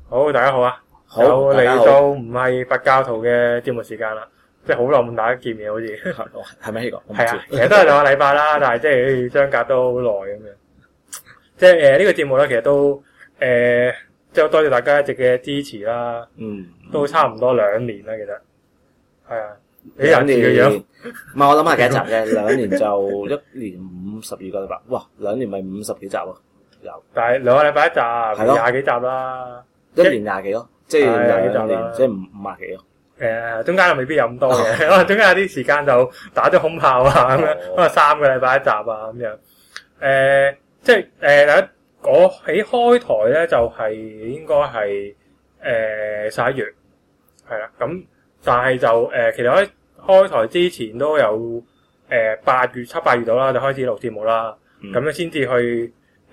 好，大家好啊！ 好， 又大家好嚟到唔係佛教徒嘅節目時間啦，即係好耐冇大家見面，好似係咪呢個？ 係啊，其實都係2個禮拜啦，但係即係相隔都好耐咁樣。即係呢個節目咧，其實都即係多謝大家一直嘅支持啦。都差唔多2年啦，其實係啊。你人嘅樣， 唔係我諗下幾集嘅，2年就1年52個禮拜，哇！2年咪50幾集喎，有。 但係2個禮拜一集， 係咯 20幾集啦。 一年20幾咯，即係2年，即係50幾咯。 中間又未必有咁多嘅，可能中間有啲時間就打咗空炮啊咁樣，可能3個禮拜一集啊咁樣。即係我喺開台咧就係應該係11月，係啦。咁但係就其實喺開台之前都有8月7、8月到啦，就開始錄節目啦。咁樣先至去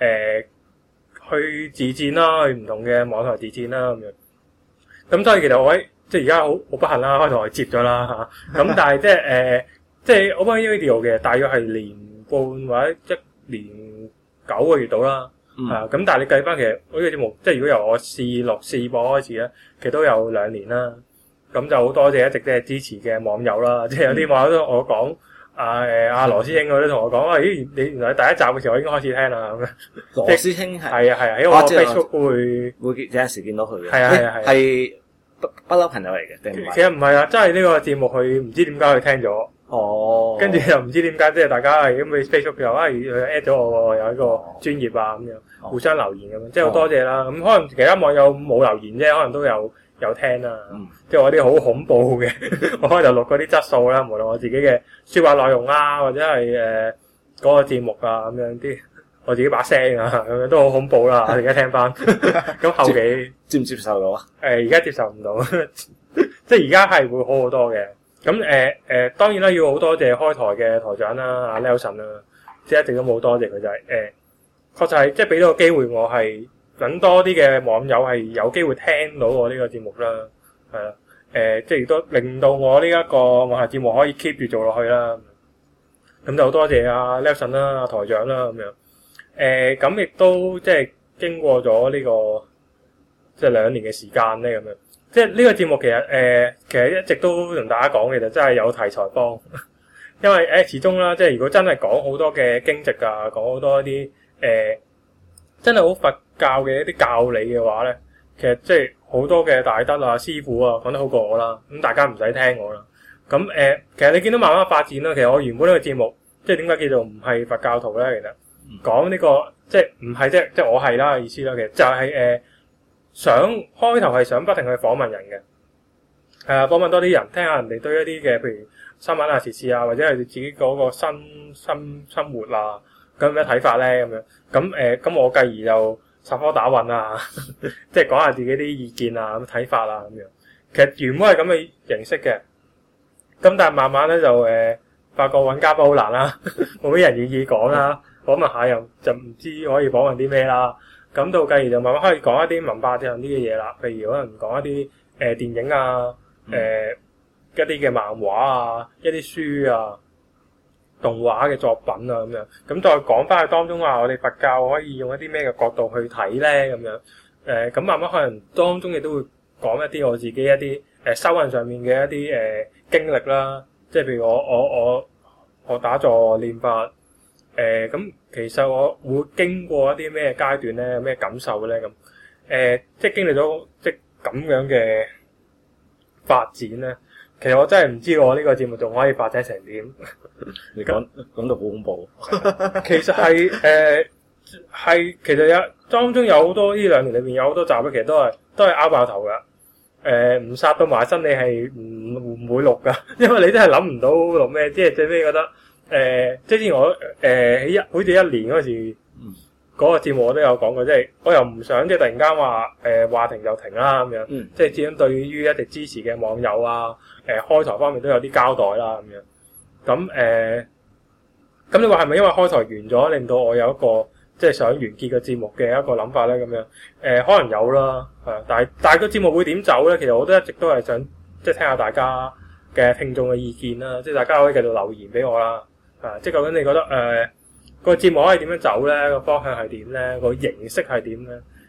自戰啦，去唔同嘅網台自戰啦咁樣。咁所以其實我即係而家好不幸啦，開台接咗啦嚇。咁但係即係 Open Radio 嘅大約係年半或者1年9個月到啦。咁但係你計翻其實呢個節目，即係如果由我試錄試播開始咧，其實都有2年啦。咁就好多謝一直都係支持嘅網友啦。即係有啲網友都同我講，阿羅師兄佢都同我講，咦你原來第一集嘅時候我已經開始聽啦咁樣。 羅師兄係啊，因為我 Facebook 會有陣時見到佢嘅。 係不嬲朋友嚟嘅定唔係？ 其實唔係啊，真係呢個節目佢唔知點解佢聽咗。跟住又唔知點解，即係大家係咁喺 Facebook 又add 咗我有一個專頁啊咁樣，互相留言咁樣，即係好多謝啦。咁可能其他網友冇留言啫，可能都有聽啦。即係我啲好恐怖嘅，我開頭錄嗰啲質素啦，無論我自己嘅說話內容啊，或者係嗰個節目啊咁樣啲，我自己把聲啊咁樣都好恐怖啦。我而家聽翻，咁後期接唔接受到啊？ 而家接受唔到，即係而家係會好好多嘅。咁當然啦，要好多謝開台嘅台長啦，阿 Nelson 啦，即係一直都冇多謝佢就係確實係即係俾到個機會我係等多啲嘅網友係有機會聽到我呢個節目啦，係啦，即係亦都令到我呢一個網台節目可以 keep 住做落去啦。咁就好多謝阿 Nelson 啦、阿台長啦咁樣。咁亦都即係經過咗呢個即係2年嘅時間咧咁樣。即係呢個節目其實一直都同大家講，其實真係有題材幫，因為始終啦，即係如果真係講好多嘅經籍啊，講好多一啲真係好佛教嘅一啲教理嘅話咧，其實即係好多嘅大德啊、師傅啊講得好過我啦，咁大家唔使聽我啦。咁其實你見到慢慢發展啦，其實我原本呢個節目即係點解叫做唔係佛教徒咧？其實講呢個即係唔係即係我係啦意思啦，其實就係想開頭係想不停去訪問人嘅，訪問多啲人，聽下人哋對一啲嘅譬如新聞啊、時事啊，或者係自己嗰個新生活啊，咁有咩睇法咧咁樣。咁我繼而就插科打諢啊，即係講下自己啲意見啊、咁睇法啊咁樣。其實原本係咁嘅形式嘅，咁但係慢慢咧就發覺揾嘉賓好難啦，冇乜人願意講啦，訪問下又就唔知可以訪問啲咩啦。咁到繼而就慢慢開始講一啲文化上啲嘅嘢啦，譬如可能講一啲電影啊，一啲嘅漫畫啊，一啲書啊，動畫嘅作品啊咁樣。咁再講翻去當中話，我哋佛教可以用一啲咩嘅角度去睇咧咁樣。咁慢慢可能當中亦都會講一啲我自己一啲修行上面嘅一啲經歷啦，即係譬如我打坐練法。咁其實我會經過一啲咩階段咧，有咩感受咧咁？即係經歷咗即係咁樣嘅發展咧，其實我真係唔知我呢個節目仲可以發展成點。 你講到好恐怖。 其實係其實當中有好多呢2年裏面有好多集咧，其實都係拗爆頭噶。唔殺到埋身你係唔會錄噶，因為你真係諗唔到錄咩，即係最尾覺得。即係之前我好似1年嗰時，嗰個節目我都有講過，即係我又唔想即係突然間話停就停啦咁樣，即係始終對於一直支持嘅網友啊，開台方面都有啲交代啦咁樣。咁你話係咪因為開台完咗，令到我有一個即係想完結個節目嘅一個諗法咧咁樣？可能有啦，係，但係個節目會點走咧？其實我都一直都係想即係聽下大家嘅聽眾嘅意見啦，即係大家可以繼續留言俾我啦。即係究竟你覺得個節目可以點樣走咧？個方向係點咧？個形式係點咧？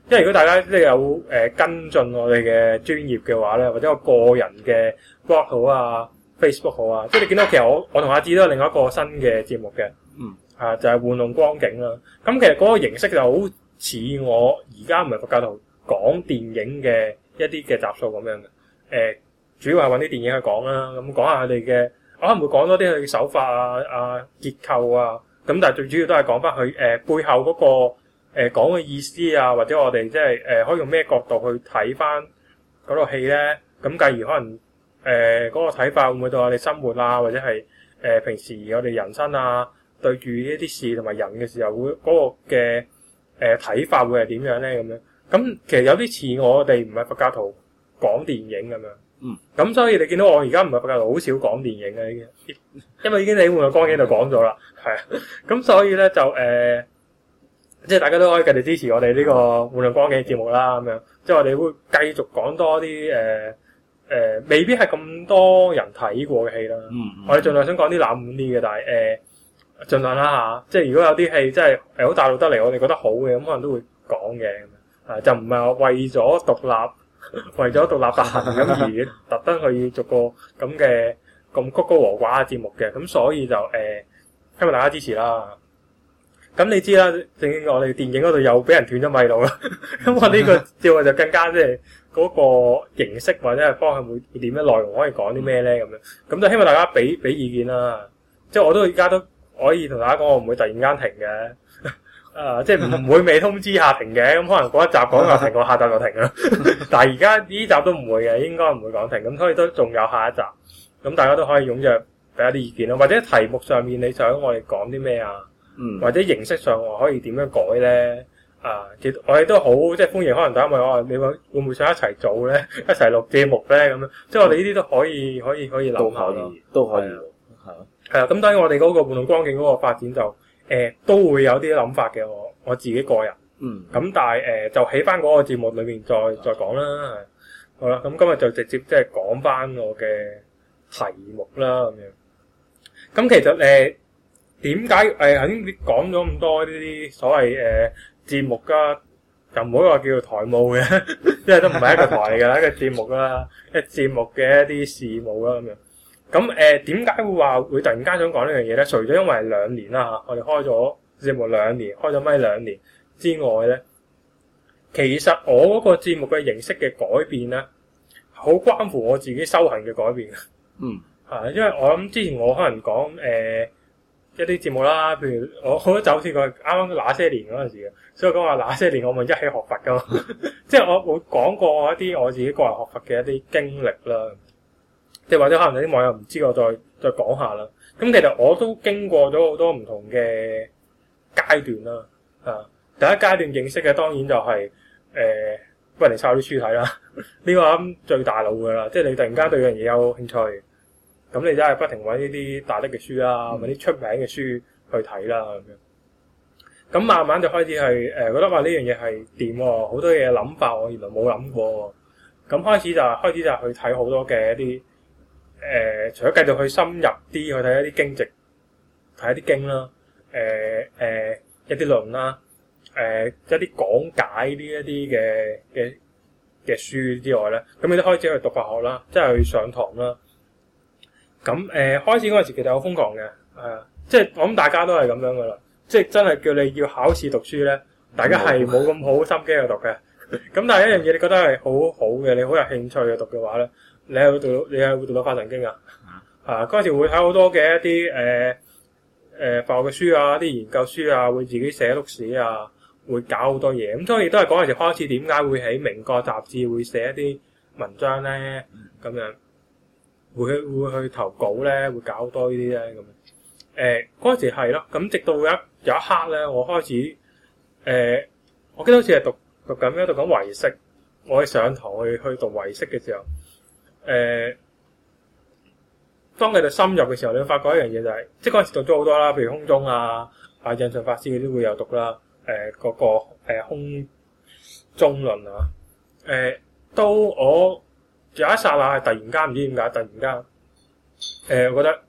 因為如果大家即係有跟進我哋嘅專業嘅話咧，或者我個人嘅 blog 好啊、Facebook 好啊，即係你見到其實我同阿志都有另外一個新嘅節目嘅，就係玩弄光景啦。咁其實嗰個形式就好似我而家唔係佛教徒講電影嘅一啲嘅集數咁樣嘅，主要係揾啲電影去講啦，咁講下佢哋嘅，我可能會講多啲佢嘅手法啊、結構啊，咁但係最主要都係講翻佢背後嗰個講嘅意思啊，或者我哋即係可以用咩角度去睇翻嗰套戲咧，咁繼而可能嗰個睇法會唔會對我哋生活啊，或者係平時我哋人生啊，對住呢啲事同埋人嘅時候會嗰個嘅睇法會係點樣咧咁樣？咁其實有啲似我哋唔係佛教徒講電影咁樣。咁所以你見到我而家唔係佛教徒，好少講電影嘅已經，因為已經喺《玩弄光景》度講咗啦，係啊。咁所以咧就即係大家都可以繼續支持我哋呢個《玩弄光景》嘅節目啦，咁樣。即係我哋會繼續講多啲未必係咁多人睇過嘅戲啦。我哋盡量想講啲冷門啲嘅，但係盡量啦嚇。即係如果有啲戲真係好大陸得嚟，我哋覺得好嘅，咁可能都會講嘅。就唔係話為咗獨立。為咗獨立發行咁而特登去做個咁嘅咁曲高和寡嘅節目嘅，咁所以就希望大家支持啦。咁你知啦，正經我哋電影嗰度又俾人斷咗咪路啦。咁我呢個節目就更加即係嗰個形式或者係方向會點樣，內容可以講啲咩咧咁樣。咁就希望大家俾意見啦。即係我都而家都可以同大家講，我唔會突然間停嘅。即係唔會未通知下停嘅，咁可能嗰一集講就停，我下集就停啦。但係而家呢集都唔會嘅，應該唔會講停，咁所以都仲有下一集。咁大家都可以踴躍俾一啲意見咯，或者題目上面你想我哋講啲咩啊？或者形式上我可以點樣改咧？其實我哋都好即係歡迎，可能大家問我你會唔會想一齊做咧？一齊錄節目咧咁樣，即係我哋呢啲都可以諗下咯， 都可以， 係啊。咁當然我哋嗰個玩弄光景嗰個發展就。都會有啲諗法嘅，我自己個人。咁但係就喺翻嗰個節目裏面再講啦。好啦，咁今日就直接即係講翻我嘅題目啦咁樣。咁其實點解頭先你講咗咁多呢啲所謂節目㗎，就唔好話叫做台務嘅，因為都唔係一個台嚟㗎啦，一個節目啦，一節目嘅一啲事務啦咁樣。咁點解會突然間想講呢樣嘢咧？除咗因為係2年啦嚇，我哋開咗節目2年，開咗咪2年之外咧，其實我嗰個節目嘅形式嘅改變咧，好關乎我自己修行嘅改變嘅。因為我諗之前我可能講一啲節目啦，譬如我好多就好似佢啱啱那些年嗰陣時嘅，所以講話那些年我咪一起學佛噶嘛，即係我會講過一啲我自己個人學佛嘅一啲經歷啦。即係或者可能有啲網友唔知，我再講下啦。咁其實我都經過咗好多唔同嘅階段啦。第一階段認識嘅當然就係不如你抄啲書睇啦。呢個我諗最大腦噶啦，即係你突然間對樣嘢有興趣，咁你真係不停揾呢啲大德嘅書啦，揾啲出名嘅書去睇啦咁樣。咁慢慢就開始係覺得話呢樣嘢係掂喎，好多嘢諗法我原來冇諗過。咁開始就去睇好多嘅一啲。除咗繼續去深入啲去睇一啲經籍，睇一啲經啦，一啲論啦，一啲講解呢一啲嘅書之外咧，咁你都開始去讀法學啦，即係去上堂啦。咁開始嗰陣時其實好瘋狂嘅，即係我諗大家都係咁樣噶啦，即係真係叫你要考試讀書咧，大家係冇咁好心機去讀嘅。咁但係一樣嘢你覺得係好好嘅，你好有興趣去讀嘅話咧。你係會讀到法神經啊！嗰陣時會睇好多嘅一啲法學嘅書啊，啲研究書啊，會自己寫碌史啊，會搞好多嘢。咁所以都係嗰陣時開始，點解會喺明國雜誌會寫一啲文章咧？咁樣會去投稿咧，會搞好多呢啲咧咁樣。嗰陣時係咯，咁直到有一刻咧，我開始我記得好似係讀緊唯識，我喺上堂去讀唯識嘅時候。當佢哋深入嘅時候，你會發覺一樣嘢就係，即係嗰陣時讀咗好多啦，譬如空中啊、印順法師嗰啲會有讀啦，嗰個空中論啊，到我有一剎那係突然間唔知點解，突然間我覺得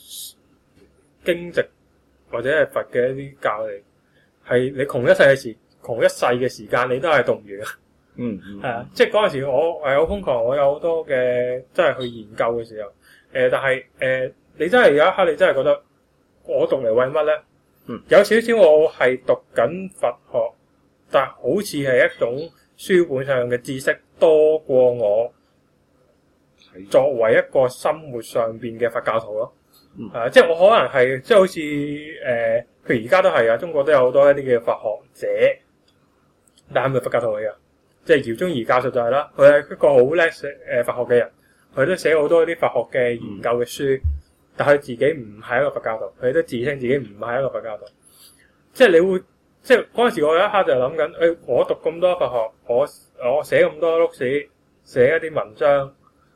經籍或者係佛嘅一啲教理係你窮一世嘅時窮一世嘅時間，你都係讀唔完。係啊，即係嗰陣時我係好瘋狂，我有好多嘅真係去研究嘅時候，但係你真係有一刻你真係覺得我讀嚟為乜咧？有少少我係讀緊佛學，但係好似係一種書本上嘅知識多過我作為一個生活上邊嘅佛教徒咯。即係我可能係即係好似譬如而家都係啊，中國都有好多一啲嘅佛學者，但係咪佛教徒嚟㗎？即係饒宗頤教授就係啦，佢係一個好叻佛學嘅人，佢都寫好多啲佛學嘅研究嘅書，但係佢自己唔係一個佛教徒，佢都自稱自己唔係一個佛教徒。即係你會，即係嗰陣時我有一刻就諗緊，我讀咁多佛學，我寫咁多碌屎，寫一啲文章，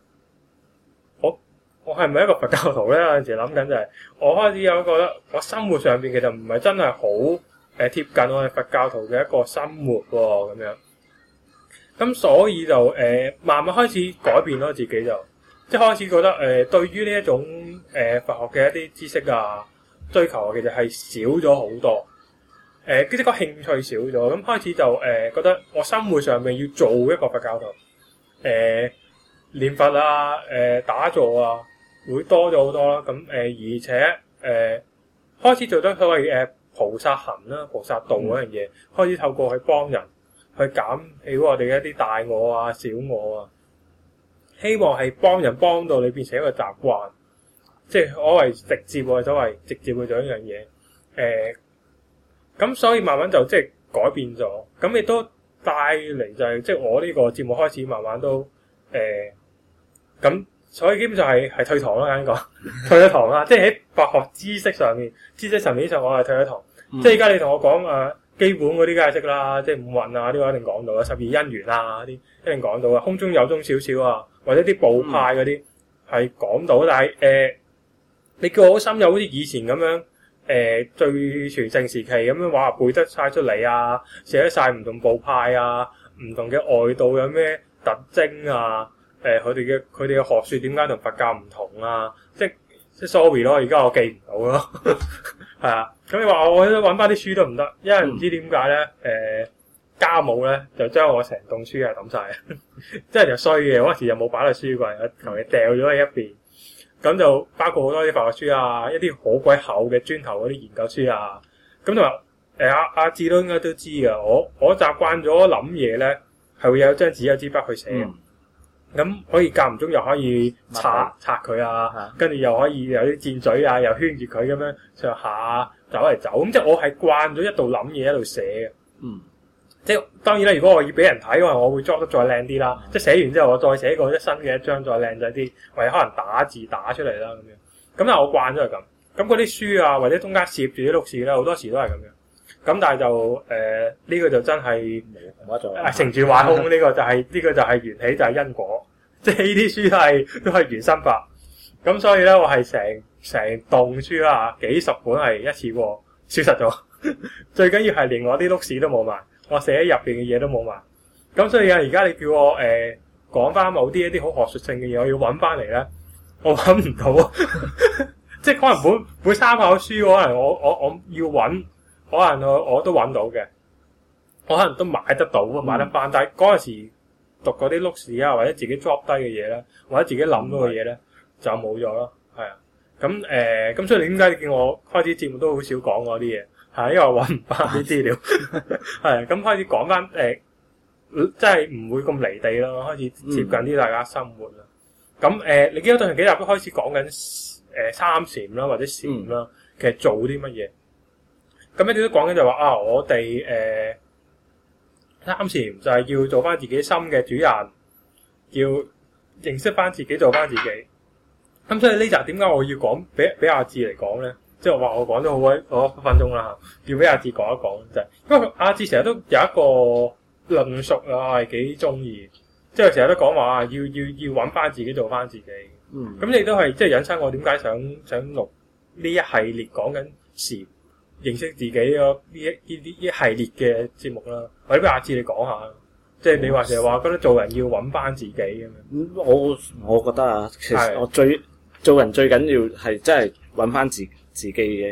我係咪一個佛教徒咧？有陣時諗緊就係，我開始有覺得我生活上邊其實唔係真係好貼近我哋佛教徒嘅一個生活喎，咁樣。咁所以就慢慢開始改變咯，自己就即係開始覺得對於呢一種佛學嘅一啲知識啊追求啊，其實係少咗好多。即係個興趣少咗，咁開始就覺得我生活上面要做一個佛教徒，念佛啊，打坐啊，會多咗好多啦。咁而且開始做得所謂菩薩行啦、菩薩道嗰樣嘢，開始透過去幫人。去減少我哋一啲大我啊、小我啊，希望係幫人幫到你變成一個習慣，即係我係直接喎，所謂直接去做一樣嘢。咁所以慢慢就即係改變咗，咁亦都帶嚟就係即係我呢個節目開始慢慢都咁，所以基本上係退堂啦，啱講退咗堂啦，即係喺佛學知識層面上我係退咗堂，即係而家你同我講基本嗰啲梗係識啦，即係五蘊啊，呢個一定講到啦，12因緣啊嗰啲一定講到啊，空中有宗少少啊，或者啲部派嗰啲係講到，但係你叫我好深入，好似以前咁樣最全盛時期咁樣話背得晒出嚟啊，寫得晒唔同部派啊，唔同嘅外道有咩特徵啊，佢哋嘅學說點解同佛教唔同啊，即係 sorry 咯，而家我記唔到咯。係啊，咁你話我揾翻啲書都唔得，因為唔知點解咧，家母咧就將我成棟書係抌晒，即係就衰嘅。嗰時又冇擺落書櫃，我求其掉咗喺一邊。咁就包括好多啲佛學書啊，一啲好鬼厚嘅磚頭嗰啲研究書啊。咁同埋阿志都應該都知㗎，我習慣咗諗嘢咧，係會有張紙有支筆去寫。咁可以間唔中又可以拆佢啊，跟住又可以有啲箭嘴啊，又圈住佢咁樣上下走嚟走，咁即係我係慣咗一度諗嘢一度寫嘅。即係當然啦，如果我要俾人睇嘅話，我會作得再靚啲啦。即係寫完之後，我再寫過一新嘅一張再靚仔啲，或者可能打字打出嚟啦咁樣。咁但係我慣咗係咁。咁嗰啲書啊，或者中間攝住啲碌屎咧，好多時都係咁樣。咁但係就呢個就真係成住壞空，呢個就係緣起，就係因果，即係呢啲書都係原生法。咁所以咧，我係成棟書啦，幾十本係一次過消失咗。最緊要係連我啲碌屎都冇埋，我寫喺入邊嘅嘢都冇埋。咁所以而家你叫我講翻某啲一啲好學術性嘅嘢，我要揾翻嚟咧，我揾唔到。即係可能本參考書，可能我要揾。可能我都揾到嘅，我可能都買得到，買得翻。但係嗰陣時讀嗰啲碌屎啊，或者自己 drop 低嘅嘢咧，或者自己諗到嘅嘢咧，就冇咗咯。係啊，咁所以點解你見我開始節目都好少講嗰啲嘢？係因為我揾唔翻啲資料。係咁開始講翻即係唔會咁離地咯，開始接近啲大家生活啦。咁你見到最近幾集都開始講緊參禪啦，或者禪啦，其實做啲乜嘢？咁一啲都講緊就話我哋參禪就係要做翻自己心嘅主人，要認識翻自己，做翻自己。咁所以呢集點解我要講俾阿志嚟講咧？即係話我講咗好1分鐘啦嚇，要俾阿志講一講就係，因為阿志成日都有一個論述啊，係幾中意，即係成日都講話要揾翻自己，做翻自己。咁你都係即係引申我點解想錄呢一系列講緊禪。認識自己呢一系列嘅節目啦，或者俾阿志你講下，即係你話成日話覺得做人要揾翻自己咁樣。 我覺得啊，其實我做人最緊要係真係揾翻自己嘅，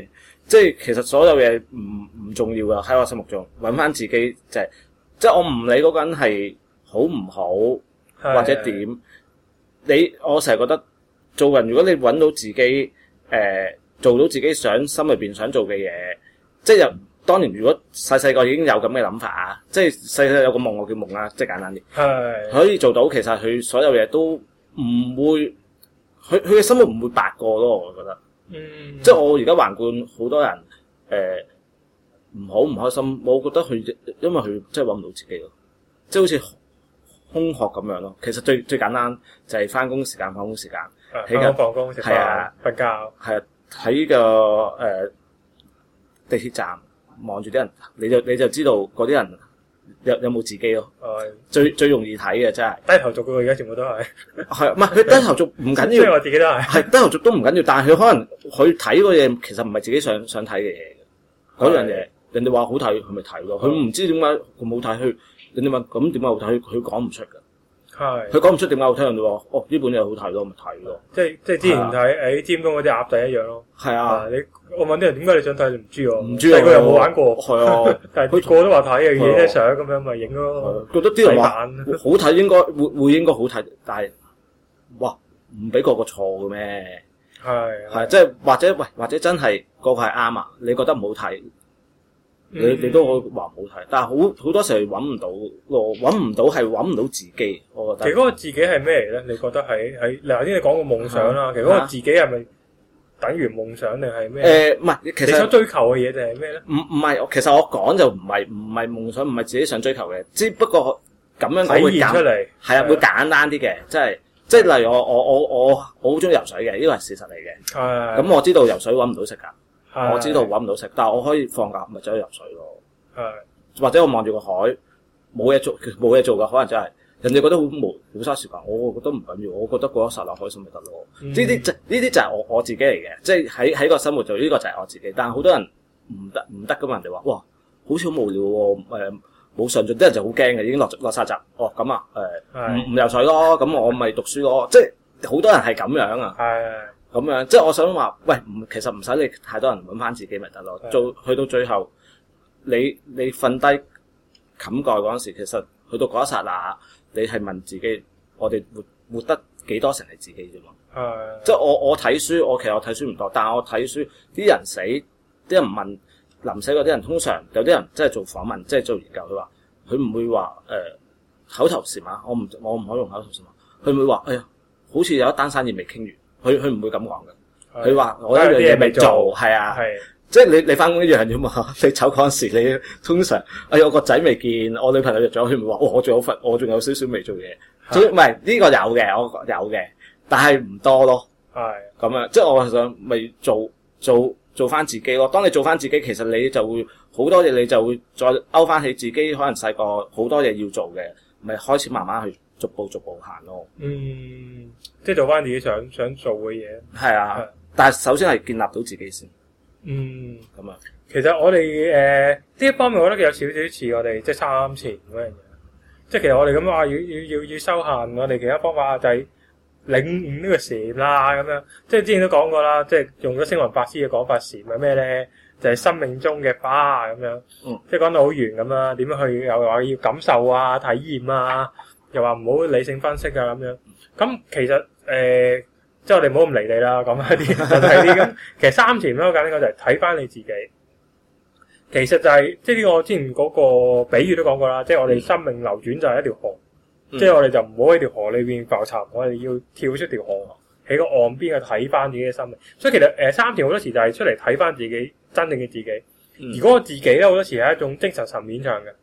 即係其實所有嘢唔重要噶，喺我心目中揾翻自己就係、即係我唔理嗰個人係好唔好或者點，我成日覺得做人如果你揾到自己做到自己心裏邊想做嘅嘢，即係當年如果細個已經有咁嘅諗法啊，即係細細有個夢我叫夢啦，即係簡單啲，可以做到，其實佢所有嘢都唔會，佢嘅生活唔會白過咯，我覺得。即係我而家環顧好多人唔好唔開心，我覺得佢因為佢真係揾唔到自己咯，即係好似空殼咁樣咯。其實最簡單就係翻工時間放工時間， 放工食飯瞓覺， 係啊，喺個地鐵站望住啲人，你就知道嗰啲人有冇自己咯。最容易睇嘅真係低頭族嘅，而家全部都係唔係佢低頭族唔緊要， 即係我自己都係低頭族都唔緊要，但係佢可能佢睇嗰嘢其實唔係自己想睇嘅嘢，嗰樣嘢人哋話好睇，佢咪睇咯。佢唔知點解咁好睇，佢人哋問咁點解好睇，佢講唔出㗎。佢講唔出點解好睇，人哋話呢本嘢好睇咯，咪睇咯。即係之前睇尖東嗰啲鴨仔一樣咯。 係啊， 我問啲人點解你想睇，你唔知喎。 唔知啊， 細個又冇玩過。 係啊， 但係佢個都話睇嘅，影啲相咁樣咪影咯。 覺得啲人話好睇，應該會應該好睇，但係哇唔俾個錯嘅咩？係即係或者真係個係啱啊？你覺得唔好睇？你都可以話唔好睇，但係好多時候揾唔到咯，揾唔到係揾唔到自己，我覺得。 其實嗰個自己係咩嚟咧？你覺得喺頭先你講個夢想啦，其實嗰個自己係咪等於夢想定係咩？唔係，其實你想追求嘅嘢定係咩咧？ 唔係，其實我講就唔係夢想，唔係自己想追求嘅，只不過咁樣講會簡出嚟，係啊，會簡單啲嘅，即係例如我好中意游水嘅，呢個係事實嚟嘅。咁我知道游水揾唔到食㗎。我知道揾唔到食，但係我可以放假咪走去游水咯。或者我望住個海冇嘢做㗎，可能真係人哋覺得好嘥時間，我覺得唔緊要，我覺得嗰一剎那開心咪得咯。呢啲就係我自己嚟嘅，即係喺個生活做呢個就係我自己。但係好多人唔得㗎嘛，人哋話哇好似好無聊喎，冇上進，啲人就好驚嘅，已經落晒閘。咁啊唔游水咯，咁我咪讀書咯，即係好多人係咁樣啊。咁樣，即係我想話，喂，其實唔使你太多人揾翻自己咪得咯。去到最後，你瞓低冚蓋嗰陣時，其實去到嗰一剎那，你係問自己，我哋活得幾多成係自己啫嘛。即係我睇書，其實我睇書唔多，但係我睇書，啲人死，啲人問臨死嗰啲人，通常有啲人即係做訪問，即係做研究，佢唔會話口頭禪啊，我唔可以用口頭禪啊，佢唔會話，哎呀，好似有一單生意未傾完。佢唔會咁講嘅，佢話我一樣嘢未做，係啊，即係你翻工一樣啫嘛。你走嗰陣時，你通常我個仔未見，我女朋友約咗，佢唔會話我仲有份，我仲有少少未做嘢。唔係呢個有嘅，我有嘅，但係唔多咯。係咁樣，即係我想咪做翻自己咯。當你做翻自己，其實你就會好多嘢，你就會再勾翻起自己可能細個好多嘢要做嘅，咪開始慢慢去逐步行咯。 即係做翻自己想做嘅嘢。係啊，但係首先係建立到自己先。咁啊。 其實我哋呢一方面，我覺得有少少似我哋即係3前嗰樣嘢。即係其實我哋咁話要修行，我哋其他方法就係領悟呢個禪啦咁樣。即係之前都講過啦，即係用咗星雲法師嘅講法，禪係咩咧？就係生命中嘅花咁樣。即係講到好圓咁啦，點樣去又話要感受啊、體驗啊，又話唔好理性分析啊咁樣。咁其實即係我哋唔好咁離地啦，講一啲就係啲咁。其實3前咧，我簡單講就係睇翻你自己。其實就係即係呢個之前嗰個比喻都講過啦，即係我哋生命流轉就係一條河，即係我哋就唔好喺條河裏邊浮沉，我哋要跳出條河，喺個岸邊去睇翻自己嘅生命。所以其實3前好多時就係出嚟睇翻自己真正嘅自己。而嗰個自己咧，好多時係一種精神層面上嘅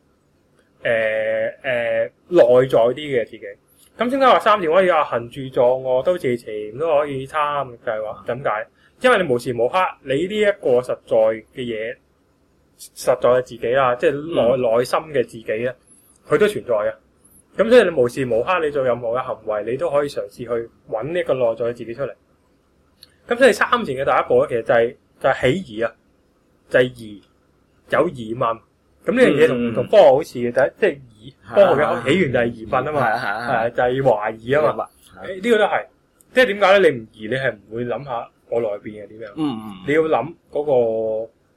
內在啲嘅自己。咁點解話3前可以行住坐臥都自潛都可以參？就係話點解？因為你無時無刻你呢一個實在嘅嘢，實在嘅自己啦，即係內心嘅自己咧，佢都存在嘅。咁所以你無時無刻你做任何嘅行為，你都可以嘗試去揾呢個內在嘅自己出嚟。咁所以3前嘅第一步咧，其實就係起疑啊，就係疑，有疑問。咁呢樣嘢同科學好似嘅，即係疑科學嘅起源就係疑問啊嘛，就係懷疑啊嘛。呢個都係，即係點解咧？你唔疑，你係唔會諗下我內邊係點樣。你要諗嗰個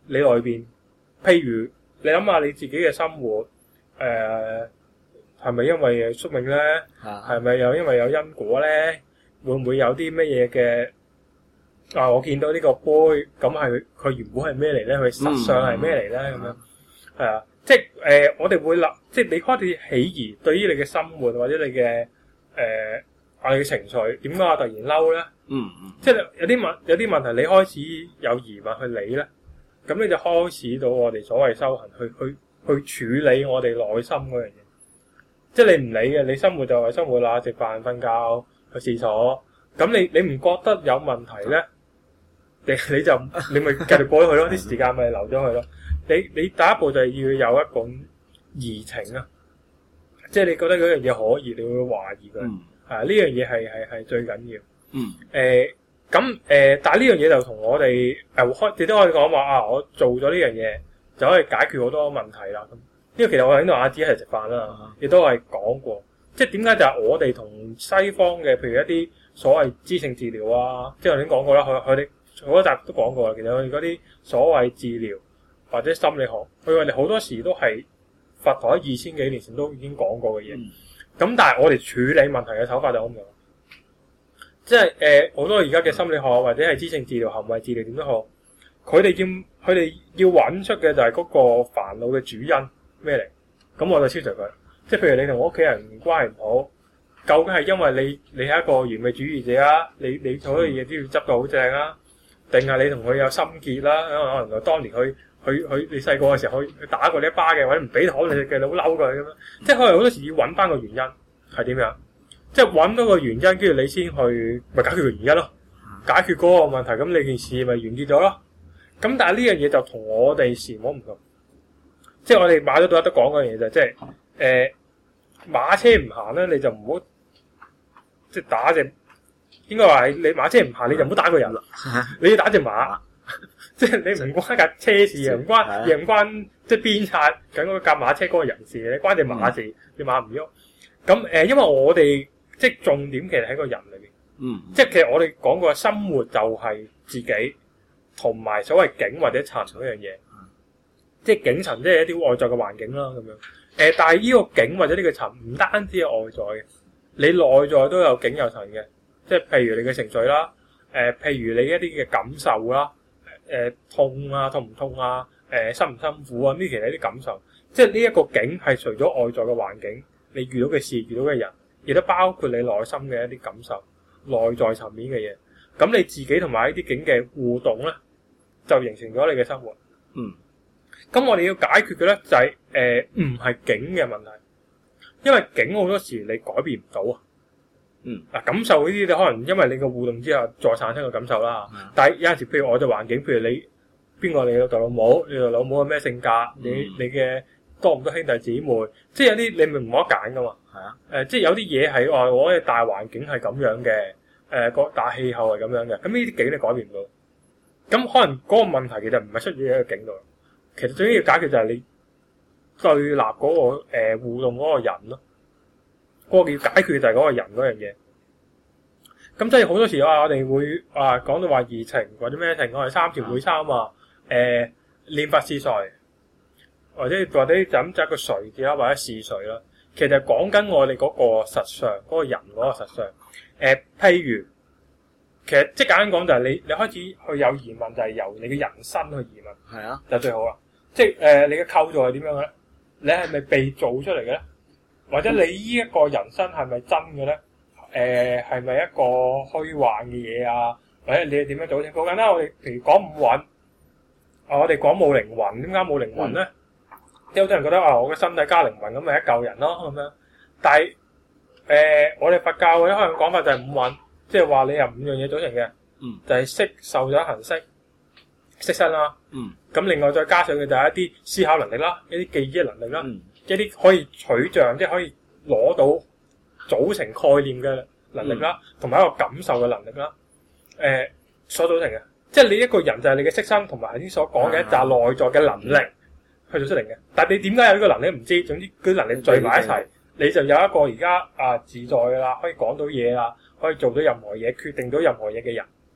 你內邊，譬如你諗下你自己嘅生活，係咪因為宿命咧？係咪又因為有因果咧？會唔會有啲乜嘢嘅？我見到呢個杯，咁係佢原本係咩嚟咧？佢實相係咩嚟咧？咁樣係啊，即係我哋會即係你開始起疑，對於你嘅生活或者你嘅你嘅情緒，點解我突然嬲咧？即係有啲問題，你開始有疑問去理咧，咁你就開始到我哋所謂修行，去處理我哋內心嗰樣嘢。即係你唔理嘅，你生活就係生活啦，食飯、瞓覺、去廁所。咁你唔覺得有問題咧？你咪繼續過咗去咯，啲時間咪留咗去咯。你第一步就係要有一種疑情啊，即係你覺得嗰樣嘢可疑，你會懷疑佢。呢樣嘢係最緊要。但係呢樣嘢就同我哋你都可以講話我做咗呢樣嘢就可以解決好多問題啦。咁呢個其實我喺度阿子一齊食飯啦，亦都係講過，即係點解就係我哋同西方嘅，譬如一啲所謂知性治療啊，即係我已經講過啦，佢哋好多集都講過啦。其實佢哋嗰啲所謂治療或者心理學，佢哋好多時都係佛陀喺2000幾年前都已經講過嘅嘢。咁但係我哋處理問題嘅手法就好唔同，即係好多而家嘅心理學或者係知性治療、行為治療點都好，佢哋要揾出嘅就係嗰個煩惱嘅主因咩嚟，咁我就消除佢。即係譬如你同屋企人關係唔好，究竟係因為你係一個完美主義者啊？你好多嘢都要執到好正啊？定係你同佢有心結啦？可能當年佢你細個嘅時候去打過你一巴嘅，或者唔俾糖你嘅，你好嬲佢咁樣。即係可能好多時要揾翻個原因係點樣，即係揾到個原因，跟住你先去咪解決個原因咯，解決嗰個問題，咁你件事咪完結咗咯。咁但係呢樣嘢就同我哋禪唔同，即係我哋馬咗到一得講嗰樣嘢就即係馬車唔行咧，你就唔好即係打隻，應該話係你馬車唔行你就唔好打個人啦，你要打隻馬。即係你唔關架車事，又唔關即係鞭策緊嗰架馬車嗰個人事，你關隻馬事，隻馬唔喐。咁因為我哋即係重點其實喺個人裏邊，即係其實我哋講過生活就係自己同埋所謂境或者塵嗰樣嘢，即係境塵即係一啲外在嘅環境啦咁樣。但係呢個境或者呢個塵唔單止係外在嘅，你內在都有境有塵嘅，即係譬如你嘅情緒啦，譬如你一啲嘅感受啦。痛啊，痛唔痛啊？辛唔辛苦啊？呢其實係啲感受，即係呢一個境係除咗外在嘅環境，你遇到嘅事、遇到嘅人，亦都包括你內心嘅一啲感受、內在層面嘅嘢。咁你自己同埋呢啲境嘅互動咧，就形成咗你嘅生活。咁我哋要解決嘅咧就係唔係境嘅問題，因為境好多時你改變唔到啊。感受呢啲你可能因為你個互動之後再產生個感受啦。但係有陣時，譬如我嘅環境，譬如你邊個你老豆老母，你老母係咩性格，你嘅多唔多兄弟姊妹，即係有啲你咪唔可得揀噶嘛。即係有啲嘢係我嘅大環境係咁樣嘅，個大氣候係咁樣嘅，咁呢啲境你改變唔到。咁可能嗰個問題其實唔係出現喺個境度，其實最緊要解決就係你對立嗰個互動嗰個人咯。嗰個要解決就係嗰個人嗰樣嘢，咁即係好多時我哋會講到話移情或者咩情，我哋三條會三念佛是誰，或者就咁就一個誰字啦，或者是誰啦，其實講緊我哋嗰個實相，嗰個人嗰個實相。譬如其實即係簡單講就係你開始去有疑問，就係由你嘅人生去疑問，就最好啦。即係你嘅構造係點樣嘅咧？你係咪被做出嚟嘅咧？或者你呢一個人生係咪真嘅咧？係咪一個虛幻嘅嘢啊？或者你係點樣組成？好簡單，我哋譬如講五蘊，我哋講冇靈魂，點解冇靈魂咧？即係好多人覺得我嘅身體加靈魂咁咪一嚿人咯咁樣。但係我哋佛教嘅可能講法就係五蘊，即係話你由五樣嘢組成嘅，就係色受想行識色身啦。咁另外再加上嘅就係一啲思考能力啦，一啲記憶能力啦。一啲可以取像，即係可以攞到組成概念嘅能力啦，同埋一個感受嘅能力啦，所組成嘅，即係你一個人就係你嘅色身，同埋頭先所講嘅就係內在嘅能力去做出嚟嘅。但係你點解有呢個能力唔知，總之佢能力聚埋一齊，你就有一個而家自在噶啦，可以講到嘢啦，可以做到任何嘢，決定到任何嘢嘅人。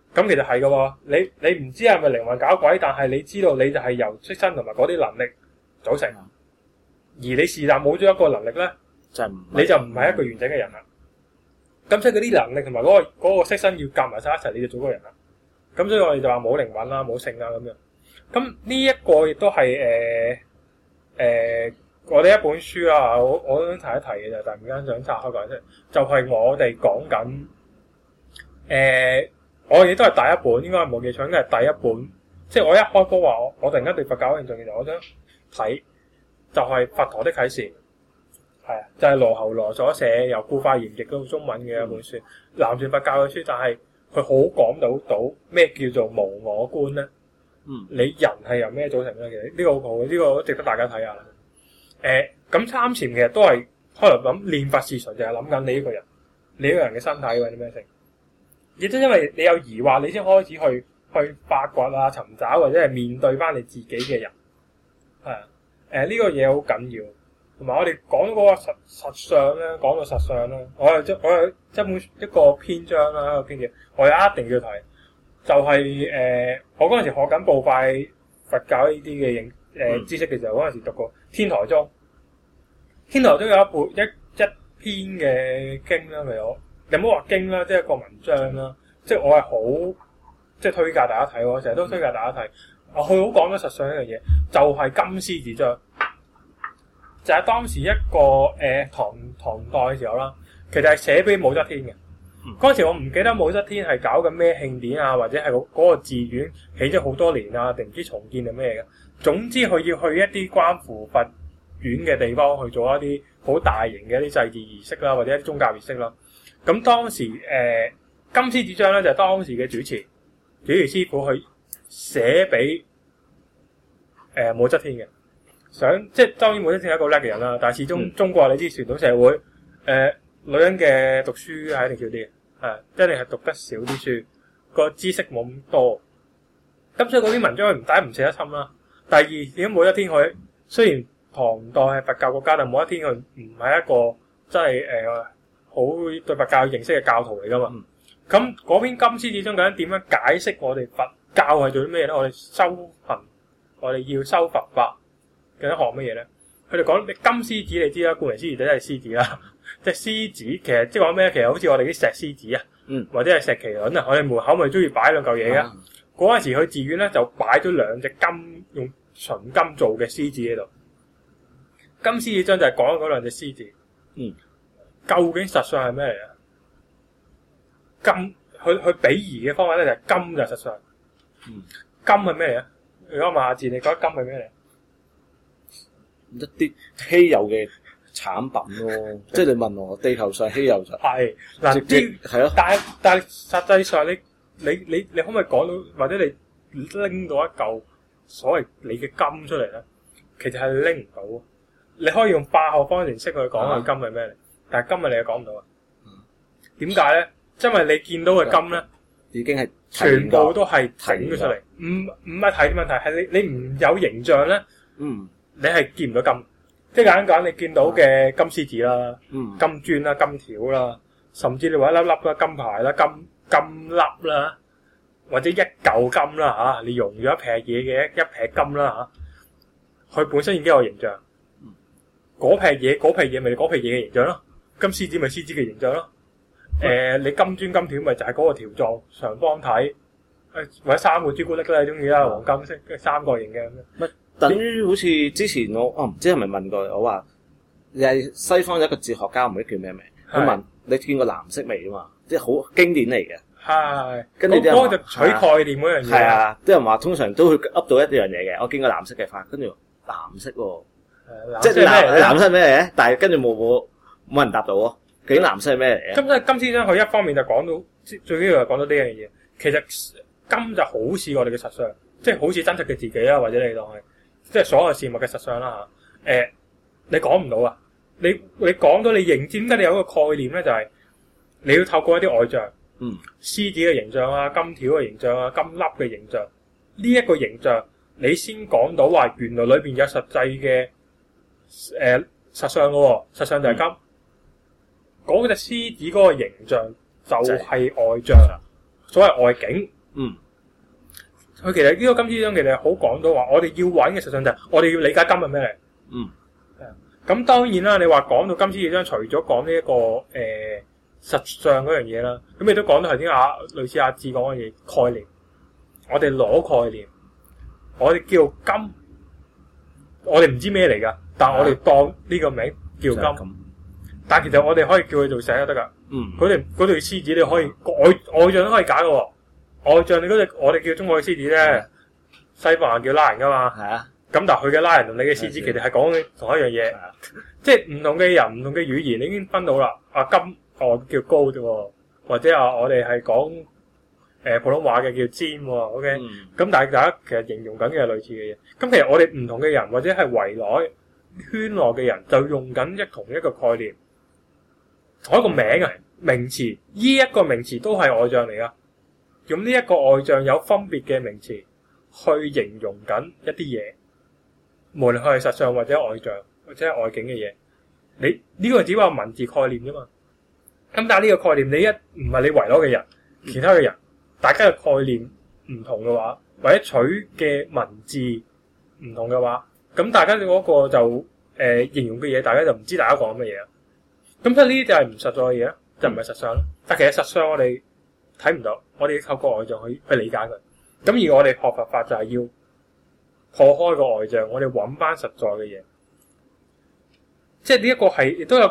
咁其實係嘅喎，你唔知係咪靈魂搞鬼，但係你知道你就係由色身同埋嗰啲能力組成，而你是但冇咗一個能力咧，你就唔係一個完整嘅人啦。咁所以嗰啲能力同埋嗰個色身要夾埋晒一齊，你就做嗰個人啦。咁所以我哋就話冇靈魂啦，冇性啦咁樣。咁呢一個亦都係我哋一本書啦，我都想提一提嘅就突然間想拆開講啫，就係我哋講緊我哋都係第一本，應該係冇記錯，應該係第一本。即係我一開波話我突然間對佛教有興趣嘅時候，我想睇就係佛陀的啟示，係啊，就係羅睺羅所寫由固化研譯到中文嘅一本書，南傳佛教嘅書，但係佢好講到咩叫做無我觀咧。你人係由咩組成咧？其實呢個好好，呢個值得大家睇下啦。咁參禪其實都係開頭諗念佛是誰，就係諗緊你呢個人，你呢個人嘅身體或者咩性。亦都因為你有疑惑，你先開始去發掘啊、尋找或者係面對翻你自己嘅人。係啊，呢個嘢好緊要。同埋我哋講嗰個實相咧，講到實相咧，我有一個篇章啦，一個篇章，我一定要睇。就係我嗰陣時學緊部派佛教呢啲嘅知識嘅時候，嗰陣時讀過天台宗。天台宗有一篇嘅經啦，咪有冇話經啦，即係一個文章啦。即係我係好即係推介大家睇，我成日都推介大家睇。佢好講得實相一樣嘢，就係金獅子章，就係當時一個唐代嘅時候啦，其實係寫俾武則天嘅。嗰陣時我唔記得武則天係搞緊咩慶典啊，或者係嗰個寺院起咗好多年啊，定唔知重建定咩嘅。總之佢要去一啲關乎佛院嘅地方去做一啲好大型嘅一啲祭祀儀式啦，或者一啲宗教儀式啦。咁當時金獅子章咧就係當時嘅主持師傅去寫俾武則天嘅，即係當然武則天係一個叻嘅人啦，但係始終中國你知傳統社會女人嘅讀書係一定少啲嘅，一定係讀得少啲書，個知識冇咁多。咁所以嗰啲文章佢唔寫得深啦。第二，點解武則天佢雖然唐代係佛教國家，但武則天佢唔係一個真係好對佛教認識嘅教徒嚟噶嘛。咁嗰篇金獅子章究竟點樣解釋我哋佛教係做啲咩咧？我哋修行，我哋要修佛法，究竟學乜嘢咧？佢哋講金獅子，你知啦，顧名思義就係獅子啦。即係獅子，其實即係講咩？其實好似我哋啲石獅子啊，或者係石麒麟啊，我哋門口咪中意擺兩嚿嘢嘅。嗰陣時去寺院咧，就擺咗兩隻金用純金做嘅獅子喺度。金獅子章就係講嗰兩隻獅子。究竟實相係咩嚟啊？金去比擬嘅方法咧就係金就係實相。金係咩嚟啊？如果問下字，你覺得金係咩嚟？ 一啲稀有嘅產品咯，即係你問我，地球上稀有就係嗱啲係咯。但係實際上你可唔可以講到，或者你拎到一嚿所謂你嘅金出嚟咧？其實係拎唔到。你可以用化學方程式去講佢金係咩嚟，但係金係你又講唔到啊。點解咧？因為你見到嘅金咧， 已經係全部都係整咗出嚟，唔係睇問題，係你唔有形象咧，你係見唔到金。即係簡單講，你見到嘅金獅子啦、金磚啦、金條啦，甚至你話一粒粒啦、金牌啦、金粒啦，或者一嚿金啦嚇，你溶咗一撇嘢嘅一撇金啦嚇，佢本身已經有形象。嗰撇嘢咪嗰撇嘢嘅形象咯，金獅子咪獅子嘅形象咯。你金磚金條咪就係嗰個條狀長方體，或者三個朱古力啦，你中意啦，黃金色三角形嘅咁樣。 乜等於好似之前我唔知係咪問過我話，係西方有一個哲學家唔知叫咩名，佢問你見過藍色未啊嘛？即係好經典嚟嘅。係，跟住啲人話就取概念嗰樣嘢。係啊，啲人話通常都會噏到一樣嘢嘅。我見過藍色嘅花，跟住藍色喎，即係藍色係咩嚟嘅？但係跟住冇人答到喎。究竟藍色係咩嚟嘅？金獅章佢一方面就講到最緊要係講到呢樣嘢。其實金就好似我哋嘅實相，即係好似真實嘅自己啦，或者你當係即係所有事物嘅實相啦嚇。你講唔到啊！你講到你認知，點解你有一個概念咧？就係你要透過一啲外象，獅子嘅形象啊、金條嘅形象啊、金粒嘅形象，呢一個形象你先講到話原來裏邊有實際嘅實相咯，實相就係金。嗰隻獅子嗰個形象就係外象，所謂外境佢其實呢個金之章其實好講到話，我哋要揾嘅實相就係我哋要理解金係咩嚟。咁當然啦，你話講到金之章，除咗講呢一個實相嗰樣嘢啦，咁你都講到頭先類似阿志講嘅嘢概念。我哋攞概念，我哋叫金，我哋唔知咩嚟㗎，但係我哋當呢個名叫金。但係其實我哋可以叫佢做石都得㗎。嗰對獅子你可以外象都可以假㗎喎。外象你嗰隻我哋叫中國嘅獅子咧，西方人叫拉人㗎嘛。係啊。咁但係佢嘅拉人同你嘅獅子其實係講同一樣嘢，即係唔同嘅人、唔同嘅語言，你已經分到啦。金叫高啫喎，或者我哋係講普通話嘅叫尖喎。OK，咁但係大家其實形容緊嘅係類似嘅嘢。咁其實我哋唔同嘅人或者係圍內圈內嘅人，就用緊同一個概念，同一個名名詞，呢一個名詞都係外象嚟噶。用呢一個外象有分別嘅名詞去形容緊一啲嘢，無論佢係實相或者外象或者係外境嘅嘢，你呢個只係文字概念啫嘛。咁但係呢個概念你唔係你圍內嘅人，其他嘅人，大家嘅概念唔同嘅話，或者取嘅文字唔同嘅話，咁大家嗰個就形容嘅嘢，大家就唔知大家講乜嘢啦。咁所以呢啲就係唔實在嘅嘢啦，就唔係實相啦。但其實實相我哋睇唔到，我哋透過外象去理解佢。咁而我哋學佛法就係要破開個外象，我哋揾翻實在嘅嘢。即係呢一個係亦都有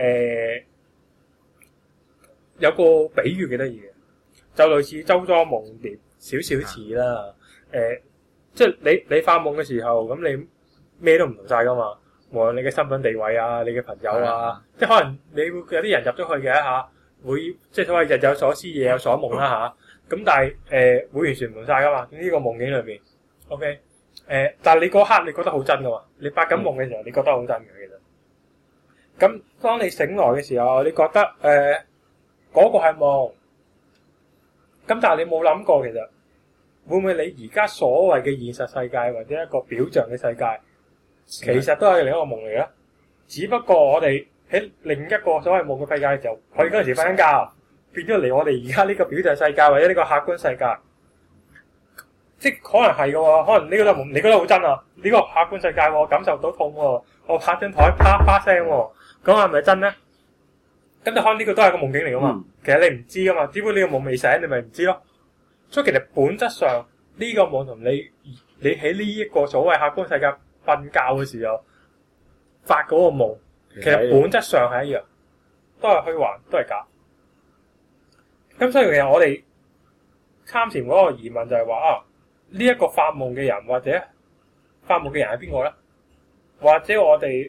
個比喻幾得意嘅，就類似周莊夢蝶少少似啦。即係你發夢嘅時候，咁你咩都唔同晒噶嘛。無論你嘅身份地位啊，你嘅朋友啊，即係可能你會有啲人入咗去嘅嚇，會即係所謂日有所思夜有所夢啦嚇。咁但係會完全唔同晒噶嘛。呢個夢境裏邊 ，OK，但係你嗰刻你覺得好真噶嘛？你發緊夢嘅時候，你覺得好真嘅其實。咁當你醒來嘅時候，你覺得嗰個係夢。咁但係你冇諗過，其實會唔會你而家所謂嘅現實世界或者一個表象嘅世界，其實都係另一個夢嚟嘅，只不過我哋喺另一個所謂夢嘅世界嘅時候，我哋嗰陣時瞓緊覺，變咗嚟我哋而家呢個表象世界或者呢個客觀世界，即係可能係嘅喎，可能呢個都係夢，你覺得好真啊？呢個客觀世界我感受到痛喎，我拍張台啪啪聲喎，咁係咪真咧？咁就可能呢個都係個夢境嚟噶嘛，其實你唔知噶嘛，只不過呢個夢未醒，你咪唔知咯。所以其實本質上呢個夢同你喺呢一個所謂客觀世界瞓覺嘅時候發嗰個夢，其實本質上係一樣，都係虛幻，都係假。咁所以其實我哋參禪嗰個疑問就係話呢一個發夢嘅人或者發夢嘅人係邊個咧？或者我哋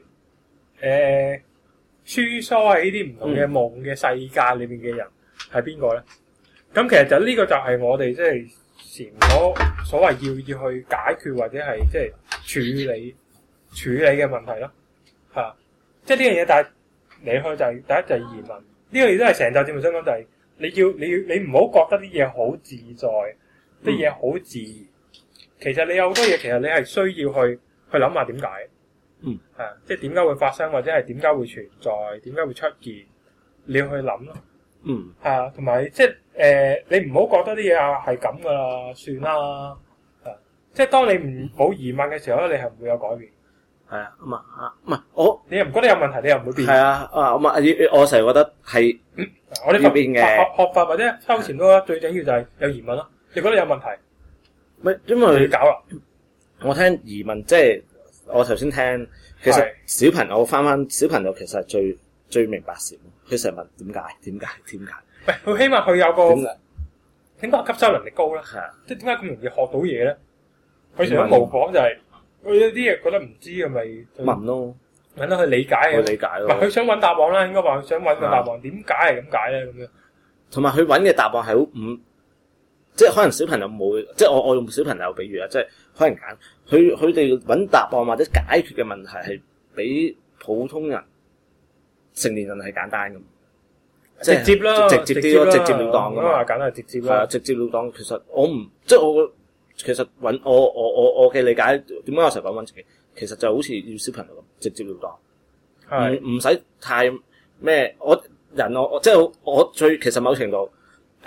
穿梭喺呢啲唔同嘅夢嘅世界裏面嘅人係邊個咧？咁其實就呢個就係我哋即係禪所謂要去解決或者係即係處理嘅問題咯，即係呢樣嘢。但係嚟去就係第一就係疑問，呢個亦都係成集節目想講，就係你唔好覺得啲嘢好自在，啲嘢好自然。其實你有好多嘢，其實你係需要去諗下點解。即係點解會發生，或者係點解會存在，點解會出現，你要去諗咯。同埋即係你唔好覺得啲嘢係咁噶啦，算啦。即係當你冇疑問嘅時候咧，你係唔會有改變。 係啊，唔係你又唔覺得有問題，你又唔會變。 係啊，我成日覺得係我哋學法或者修禪都最緊要就係有疑問咯。你覺得有問題， 咪因為你搞啦。 我聽疑問即係。我頭先聽，其實小朋友翻小朋友其實係最明白禪，佢成日問點解？ 喂，佢希望佢有個點解吸收能力高咧？即係點解咁容易學到嘢咧？佢除咗模仿就係佢有啲嘢覺得唔知嘅咪問咯， 揾得去理解嘅。理解咯。佢想揾答案啦，應該話佢想揾個答案，點解係咁解咧？咁樣。同埋佢揾嘅答案係好唔，即係可能小朋友冇，即係我用小朋友比喻啊，即係可能揀。佢哋揾答案或者解決嘅問題係比普通人、成年人係簡單嘅，直接啦，直接啲咯，直接了當㗎嘛。簡單係直接啦。係啊，直接了當。其實我唔即係我其實揾我嘅理解點解我成日講揾自己，其實就好似要小朋友咁直接了當，唔使太咩。我即係我最其實某程度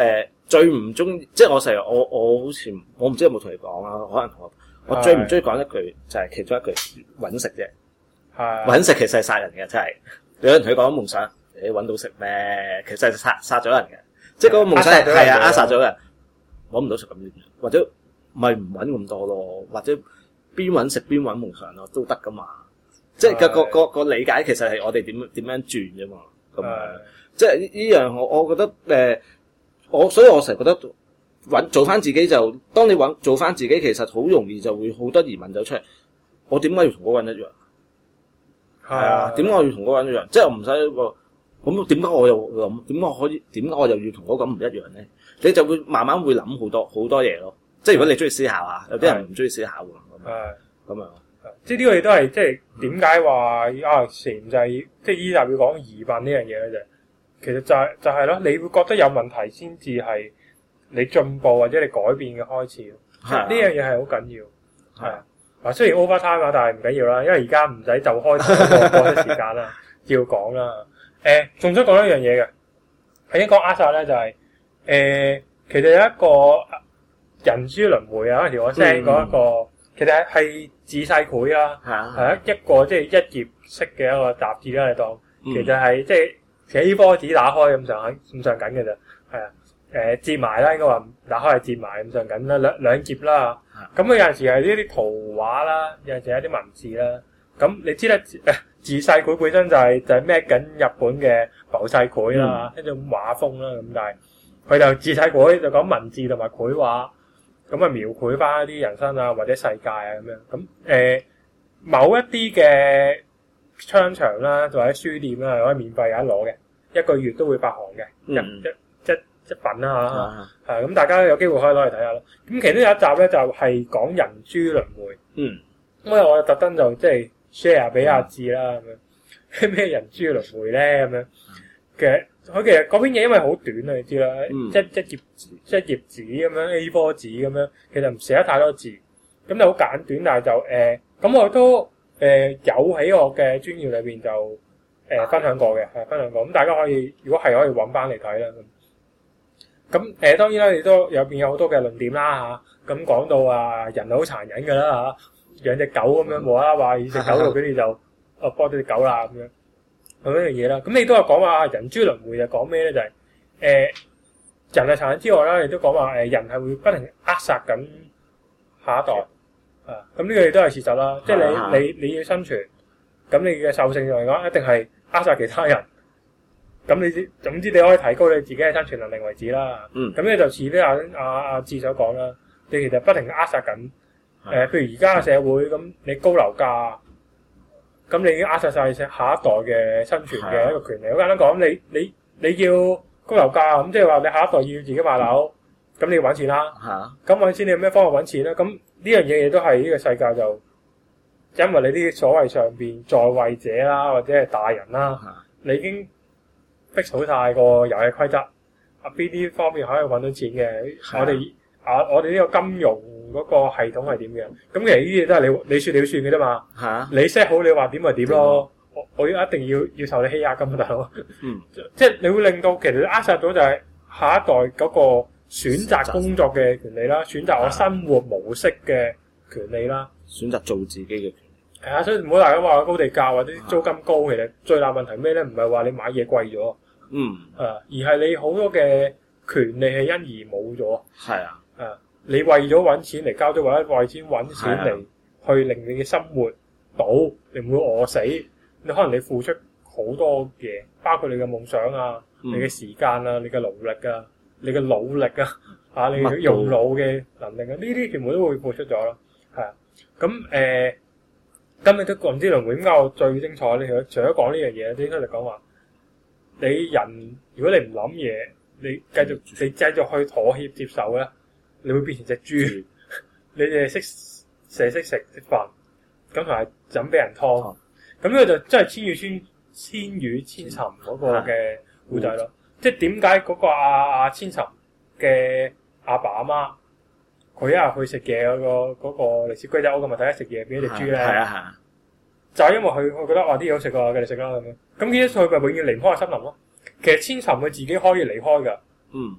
最唔中意，即係我成日我好似我唔知有冇同你講啊，可能我最唔中意講一句就係其中一句揾食啫。揾食其實係殺人嘅，真係有人同佢講夢想，你揾到食咩？其實係殺咗人嘅，即係嗰個夢想係扼殺咗人，揾唔到食咁樣，或者咪唔揾咁多咯，或者邊揾食邊揾夢想咯，都得噶嘛。即係個理解其實係我哋點樣轉啫嘛。咁即係呢樣我覺得所以我成日覺得做翻自己就，當你做翻自己，其實好容易就會好多疑問走出嚟。我點解要同嗰個人一樣？係啊，點解我要同嗰個人一樣？即係我唔使咁點解我又諗？點解我又要同嗰個唔一樣咧？你就會慢慢會諗好多嘢咯。即係如果你中意思考啊，有啲人唔中意思考喎。咁樣。 即係呢個亦都係即係點解話禪就係即係依集要講疑問呢樣嘢咧？就其實就係咯，你會覺得有問題先至係你進步或者你改變嘅開始。呢樣嘢係好緊要。係啊。嗱，雖然 overtime 啊，但係唔緊要啦，因為而家唔使就開過啲時間啦，要講啦。仲想講一樣嘢嘅，係應該講扼殺咧，就係其實有一個人珠輪迴啊，嗰陣時我 send 過一個，其實係自細繪啦，係一個即係一頁式嘅一個雜誌啦，你當其實係即係寫 A4 紙打開咁上緊嘅啫，係啊。折埋啦，應該話打開係折埋咁上緊啦，兩頁啦。咁佢有陣時係呢啲圖畫啦，有陣時係一啲文字啦。咁你知啦，自細繪本身就係孭緊日本嘅浮世繪啦，一種畫風啦。咁但係佢就自細繪就講文字同埋繪畫，咁啊描繪翻一啲人生啊或者世界啊咁樣。咁某一啲嘅商場啦，或者書店啦，可以免費有得攞嘅，一個月都會發行嘅，一份啦嚇，咁大家有機會可以攞嚟睇下咯。咁其中有一集咧就係講人珠輪迴，咁我特登就即係 share 俾阿志啦咁樣，咩人珠輪迴咧咁樣。佢其實嗰篇嘢因為好短啊，你知啦，一頁紙咁樣 A4 紙咁樣，其實唔寫得太多字，咁就好簡短，但係就咁我都有喺我嘅專頁裏邊就分享過嘅，分享過。咁大家可以如果係可以揾翻嚟睇啦。咁當然啦，你都有好多嘅論點啦嚇。咁講到人係好殘忍㗎啦嚇，養隻狗咁樣無啦啦話要隻狗肉俾你就幫咗隻狗啦咁樣，咁樣嘢啦。咁你都有講話人珠輪迴就講咩咧？就係人係殘忍之外啦，你都講話人係會不停扼殺緊下一代咁呢個亦都係事實啦。即係你要生存，咁你嘅獸性嚟講一定係扼殺其他人。咁總之你可以提高你自己嘅生存能力為止啦。咁你就似啲阿志所講啦，你其實不停扼殺緊。譬如而家嘅社會，咁你高樓價，咁你已經扼殺晒下一代嘅生存嘅一個權利。好簡單講，你要高樓價，咁即係話你下一代要自己買樓，咁你要揾錢啦。咁揾錢你有咩方法揾錢咧？咁呢樣嘢亦都係呢個世界就因為你啲所謂上邊在位者啦，或者係大人啦，你已經逼好晒個遊戲規則，邊啲方面可以揾到錢嘅？我哋呢個金融嗰個系統係點嘅？咁其實呢啲嘢都係你説了算嘅啫嘛。你 set 好你話點咪點咯。我一定要受你欺壓咁大佬。即係你會令到其實扼殺咗就係下一代嗰個選擇工作嘅權利啦，選擇我生活模式嘅權利啦， 選擇做自己嘅權利。 係啊，所以唔好大家話高地價或者租金高，其實最大問題咩咧？唔係話你買嘢貴咗，而係你好多嘅權利係因而冇咗。係啊，你為咗揾錢嚟交租，或者為錢揾錢嚟去令你嘅生活到，你唔會餓死。你可能你付出好多嘢，包括你嘅夢想啊、你嘅時間啊、你嘅勞力啊、你嘅努力啊、你用腦嘅能力啊，呢啲全部都會付出咗咯。係啊，咁今日都講唔知輪迴點解我最精彩咧？除咗講呢樣嘢，應該就講話你人，如果你唔諗嘢，你繼續去妥協接受咧，你會變成隻豬。你哋識食飯，咁同埋飲俾人劏。咁呢個就真係千與千尋嗰個嘅故仔咯。即係點解嗰個阿千尋嘅阿爸阿媽，佢一日去食嘢嗰個歷史規則屋咁咪睇下食嘢俾一隻豬咧，就係因為佢覺得話啲嘢好食啊，繼續食啦咁樣。咁結果佢咪永遠離唔開個森林咯。其實千尋佢自己可以離開㗎，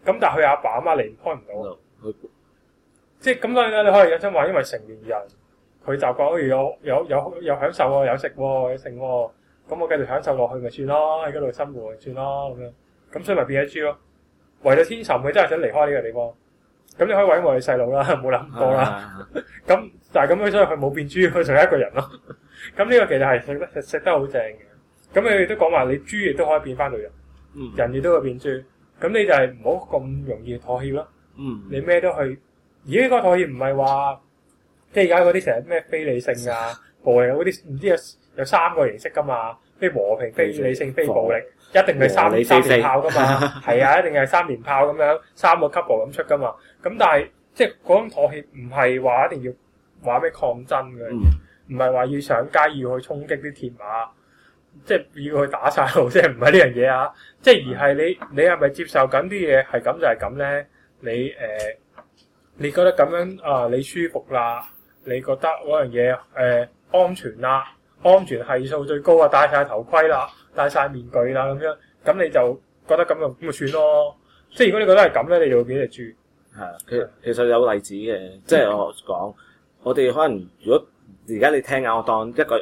咁但係佢阿爸阿媽離開唔到。即係咁當然啦，你可以有真話，因為成年人佢習慣，有享受喎，有食喎，有剩喎，咁我繼續享受落去咪算咯，喺嗰度生活咪算咯咁樣，咁所以咪變咗豬咯。為咗天尋，佢真係想離開呢個地方。咁你可以委我哋細路啦，冇諗過啦。咁但係咁樣，所以佢冇變豬，佢仲係一個人咯。咁呢個其實係食得好正嘅。咁佢亦都講話，你豬亦都可以變翻到人，人亦都會變豬。咁你就係唔好咁容易妥協咯。你咩都去。而家個妥協唔係話，即係而家嗰啲成日咩非理性啊、暴力嗰啲，唔知有3個形式噶嘛？非和平、非理性、非暴力，一定係三連炮噶嘛？係啊，一定係3連炮咁樣，3個 couple 咁出噶嘛？咁但係即係嗰種妥協唔係話一定要話咩抗爭嘅，唔係話要上街要去衝擊啲鐵馬，即係要去打晒路，即係唔係呢樣嘢啊？即係而係你係咪接受緊啲嘢係咁就係咁咧？你覺得咁樣啊，你舒服啦？你覺得嗰樣嘢安全啦，安全係數最高啊，戴晒頭盔啦，戴晒面具啦咁樣，咁你就覺得咁就算咯。即係如果你覺得係咁咧，你就會變隻豬。 係啊，其實有例子嘅，即係我講，我哋可能如果而家你聽下，我當一個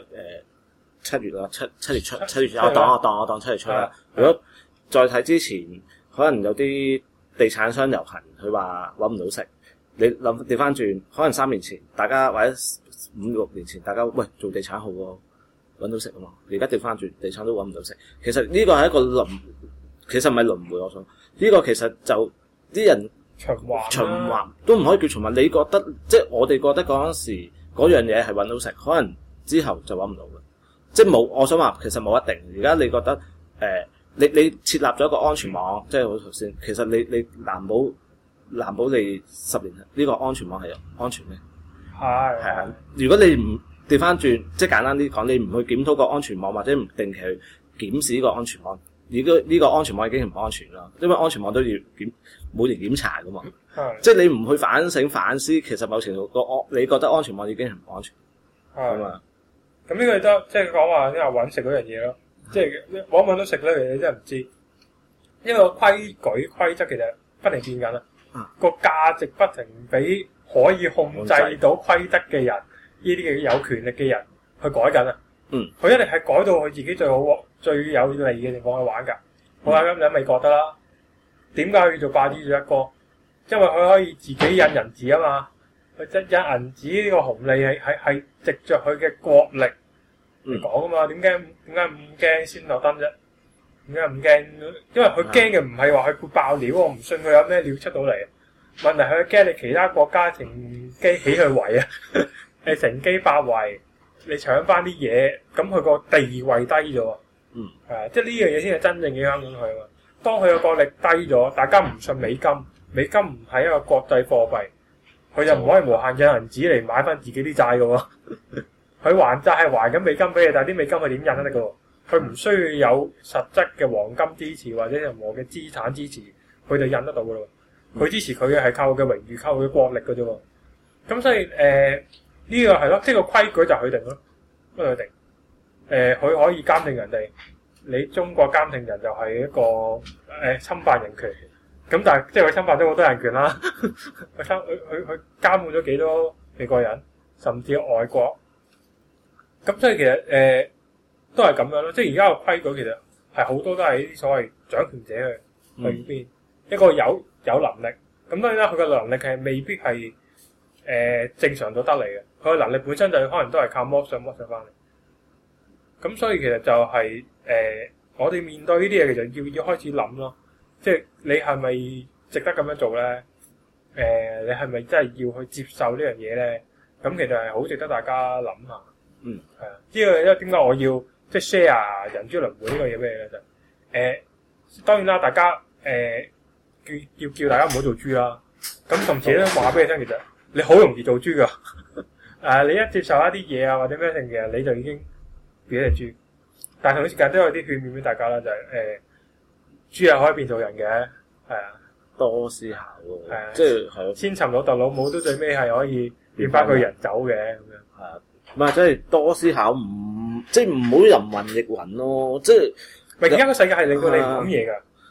7月啦，七月出，我當7月出啦。如果再睇之前，可能有啲地產商遊行，佢話揾唔到食。你諗調翻轉，可能3年前大家或者5、6年前，大家喂做地產好喎，揾到食啊嘛。而家調翻轉，地產都揾唔到食。其實呢個係一個其實唔係輪迴，我想呢個其實就啲人循環都唔可以叫循環。你覺得即係我哋覺得嗰陣時嗰樣嘢係揾到食，可能之後就揾唔到嘅。即係冇，我想話其實冇一定。而家你覺得你設立咗一個安全網，即係好頭先，其實你難保你10年呢個安全網係安全嘅。係啊，如果你唔調翻轉，即係簡單啲講，你唔去檢討個安全網，或者唔定期去檢視呢個安全網，如果呢個安全網已經唔安全啦，因為安全網都要每年檢查噶嘛。即係你唔去反省反思，其實某程度你覺得安全網已經係唔安全。咁啊， 咁呢個都即係講話因為揾食嗰樣嘢咯，即係揾唔揾到食咧，你真係唔知，因為個規則其實不停變緊啦。個價值不停俾可以控制到規則嘅人，呢啲嘅有權力嘅人去改緊啊！佢一定係改到佢自己最好、最有利嘅情況去玩㗎。好啦，咁你咪覺得啦？點解佢要做霸主一個？因為佢可以自己印銀紙啊嘛！佢即印銀紙呢個紅利係藉著佢嘅國力嚟講啊嘛！點解咁驚先落單啫？點解唔驚？因為佢驚嘅唔係話佢會爆料，我唔信佢有咩料出到嚟。問題佢驚你其他國家乘機起佢圍啊！你乘機爆圍，你搶翻啲嘢，咁佢個地位低咗。即係呢樣嘢先係真正影響緊佢啊嘛。當佢個國力低咗，大家唔信美金，美金唔係一個國際貨幣，佢就唔可以無限印銀紙嚟買翻自己啲債嘅喎。佢還債係還緊美金俾你，但係啲美金佢點印得㗎喎？佢唔需要有實質嘅黃金支持或者任何嘅資產支持，佢就印得到㗎咯。佢支持佢嘅係靠佢嘅榮譽、靠佢嘅國力㗎啫喎。咁所以呢個係咯，即係個規矩就佢定咯，不佢定。佢可以監定人哋，你中國監定人就係一個侵犯人權。咁但係即係佢侵犯咗好多人權啦。佢監管咗幾多美國人，甚至外國。咁所以其實都係咁樣咯，即係而家個規矩其實係好多都係啲所謂掌權者去邊一個有能力，咁當然啦，佢嘅能力係未必係正常到得嚟嘅，佢嘅能力本身就可能都係靠剝削翻嚟。咁所以其實就係我哋面對呢啲嘢，其實要開始諗咯，即係你係咪值得咁樣做咧？你係咪真係要去接受呢樣嘢咧？咁其實係好值得大家諗下。係啊，呢個咧點解我要即係 share 人豬輪迴呢個嘢俾你咧？就當然啦，大家叫大家唔好做豬啦。咁甚至咧話俾你聽，其實你好容易做豬噶。你一接受一啲嘢啊或者咩性嘅，你就已經變咗隻豬。但係同時間都有啲勸勉俾大家啦，就係豬係可以變做人嘅，係啊，多思考喎。係啊，即係係咯，千尋老豆老母都最尾係可以變翻個人走嘅咁樣。係啊。唔係，即係多思考，即係唔好人云亦云咯。即係，而家個世界係令到你諗嘢㗎。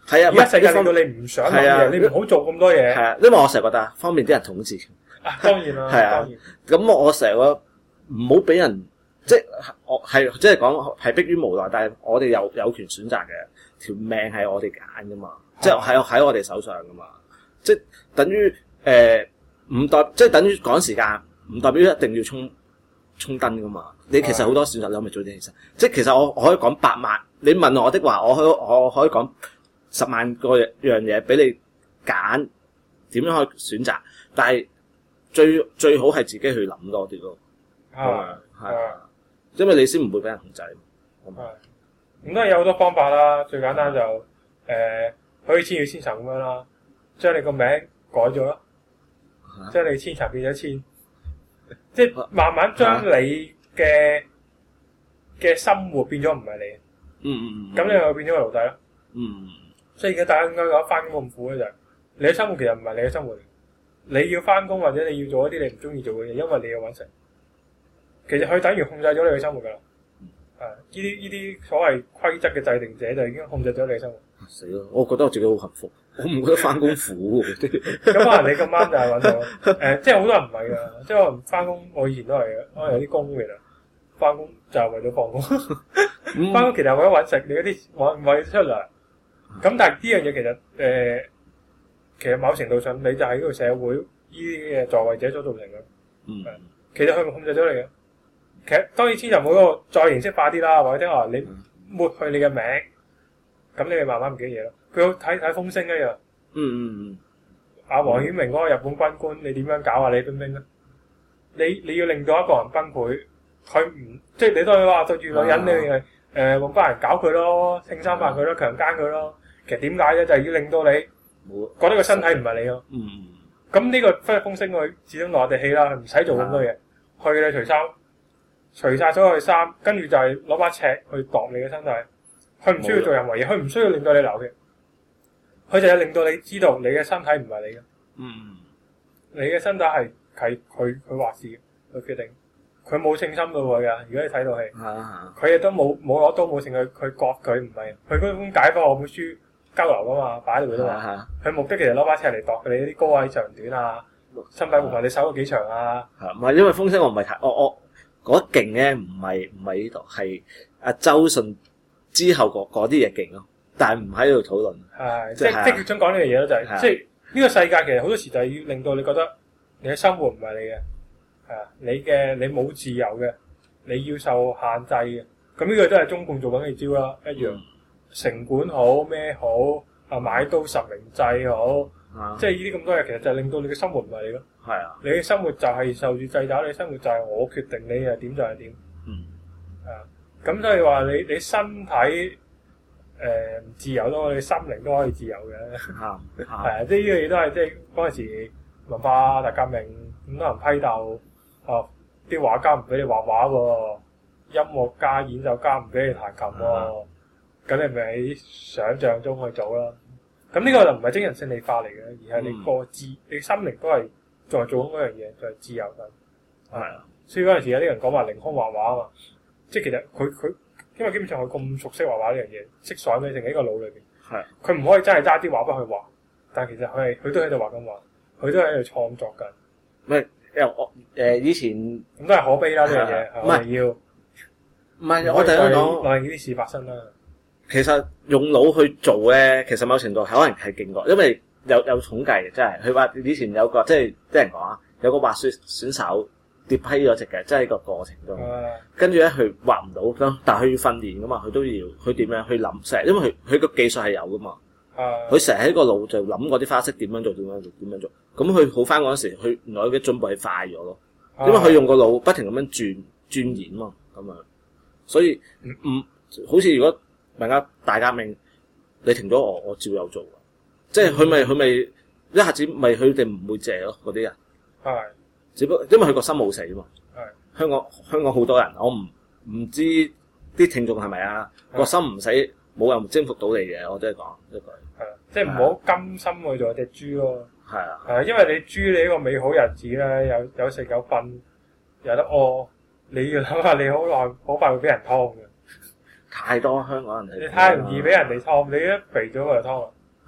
係啊， 而家世界令到你唔想諗嘢，你唔好做咁多嘢。 係啊，因為我成日覺得方便啲人統治。 當然啦， 係啊。咁我成日覺得唔好俾人，即係我係即係講係迫於無奈，但係我哋有權選擇嘅，條命係我哋揀噶嘛，即係喺我哋手上噶嘛，即係等於唔代，即係等於趕時間，唔代表一定要衝燈噶嘛。你其實好多選擇，你可唔可以早啲起身？即係其實我可以講8萬，你問我的話，我可以講10萬個樣嘢俾你揀，點樣可以選擇？但係最好係自己去諗多啲咯。係，因為你先唔會俾人控制。 係，咁都係有好多方法啦。最簡單就可以千與千尋咁樣啦，將你個名改咗啦，將你千尋變咗千，即係慢慢將你嘅生活變咗唔係你。咁你又變咗個奴隸咯。所以而家大家應該覺得翻工咁苦咧，就係你嘅生活其實唔係你嘅生活嚟。你要翻工或者你要做一啲你唔中意做嘅嘢，因為你要搵食。其實佢等於控制咗你嘅生活噶啦。呢啲所謂規則嘅制定者就已經控制咗你嘅生活。 死咯！我覺得我自己好幸福，我唔覺得翻工苦喎。 咁可能你咁啱就係搵到即係好多人唔係噶，即係可能翻工，我以前都係嘅，可能有啲工其實翻工就係為咗放工，翻工其實係為咗搵食，你嗰啲為出糧。咁但係呢樣嘢其實某程度上你就係呢個社會呢啲嘅在位者所造成嘅。其實佢控制咗你嘅。其實當然千尋冇嗰個再形式化啲啦，或者聽話你抹去你嘅名，咁你咪慢慢唔記得嘢咯。佢好睇風聲一樣。阿黃曉明嗰個日本軍官，你點樣搞啊？李冰冰咧？你要令到一個人崩潰，佢唔即係你都係話對住女人，你係揾班人搞佢咯，性侵犯佢咯，強姦佢咯。其實點解咧？就係要令到你覺得個身體唔係你咯。咁呢個風聲佢始終內地氣啦，佢唔使做咁多嘢，去你除衫。除晒所有嘅衫，跟住就係攞把尺去度你嘅身體。佢唔需要做任何嘢，佢唔需要令到你流血，佢就係令到你知道你嘅身體唔係你嘅。你嘅身體係佢話事嘅，佢決定。佢冇性侵到佢噶。如果你睇到戲，佢亦都冇攞刀冇成佢割佢，唔係佢嗰本解剖我本書交流噶嘛，擺喺度啫嘛。佢目的其實攞把尺嚟度你啲高矮長短啊，身體部分你手有幾長啊。 唔係因為風聲我唔係睇我。嗰勁咧唔係呢度，係阿周迅之後嗰啲嘢勁咯，但係唔喺度討論。即係想講呢樣嘢咯，就係即係呢個世界其實好多時就係要令到你覺得你嘅生活唔係你嘅，你冇自由嘅，你要受限制嘅。咁呢個都係中共做緊嘅招啦，一樣城管好咩好買刀實名制好。即係呢啲咁多嘢，其實就係令到你嘅生活唔係你咯。你嘅生活就係受住制裁，你嘅生活就係我決定你係點就係點。咁所以話你身體唔自由都，你心靈都可以自由嘅。即係呢樣嘢都係即係嗰陣時文化大革命咁多人批鬥，啲畫家唔俾你畫畫喎，音樂家演奏家唔俾你彈琴喎，咁你咪喺想像中去做啦。咁呢個就唔係精神勝利化嚟嘅，而係你你心靈都係仲係做緊嗰樣嘢，就係自由緊。所以嗰陣時有啲人講話凌空畫畫啊嘛，即係其實佢因為基本上佢咁熟悉畫畫呢樣嘢，色彩咩，淨喺個腦裏邊。佢唔可以真係揸啲畫筆去畫，但係其實佢都喺度畫緊畫，佢都喺度創作緊。 唔係我以前咁都係可悲啦呢樣嘢，係咪要？ 唔係我哋喺度講， 內呢啲事發生啦。 其實用腦去做咧，其實某程度可能係勁過，因為有統計嘅，真係佢話以前有個即係啲人講啊，有個滑雪選手跌批咗隻嘅，即係個過程中，跟住咧佢滑唔到，但係佢要訓練噶嘛，佢都要佢點樣去諗成，因為佢個技術係有噶嘛，佢成日喺個腦就諗嗰啲花式點樣做，咁佢好翻嗰陣時，佢原來佢嘅進步係快咗咯，因為佢用個腦不停咁樣鑽研嘛，咁樣，所以好似如果大家大革命，你停咗我照有做，即係佢咪一下子咪佢哋唔會借咯嗰啲人，只不過因為佢個心冇死啊嘛。香港好多人，我唔知啲聽眾係咪啊？個心唔死，冇人征服到你嘅，我真係講一句。 即係唔好甘心去做隻豬咯。因為你豬你呢個美好日子咧，有食有瞓，有得屙，你要諗下你好快會俾人劏嘅。 太多香港人， 你太容易俾人哋劏，你一肥咗就劏啦。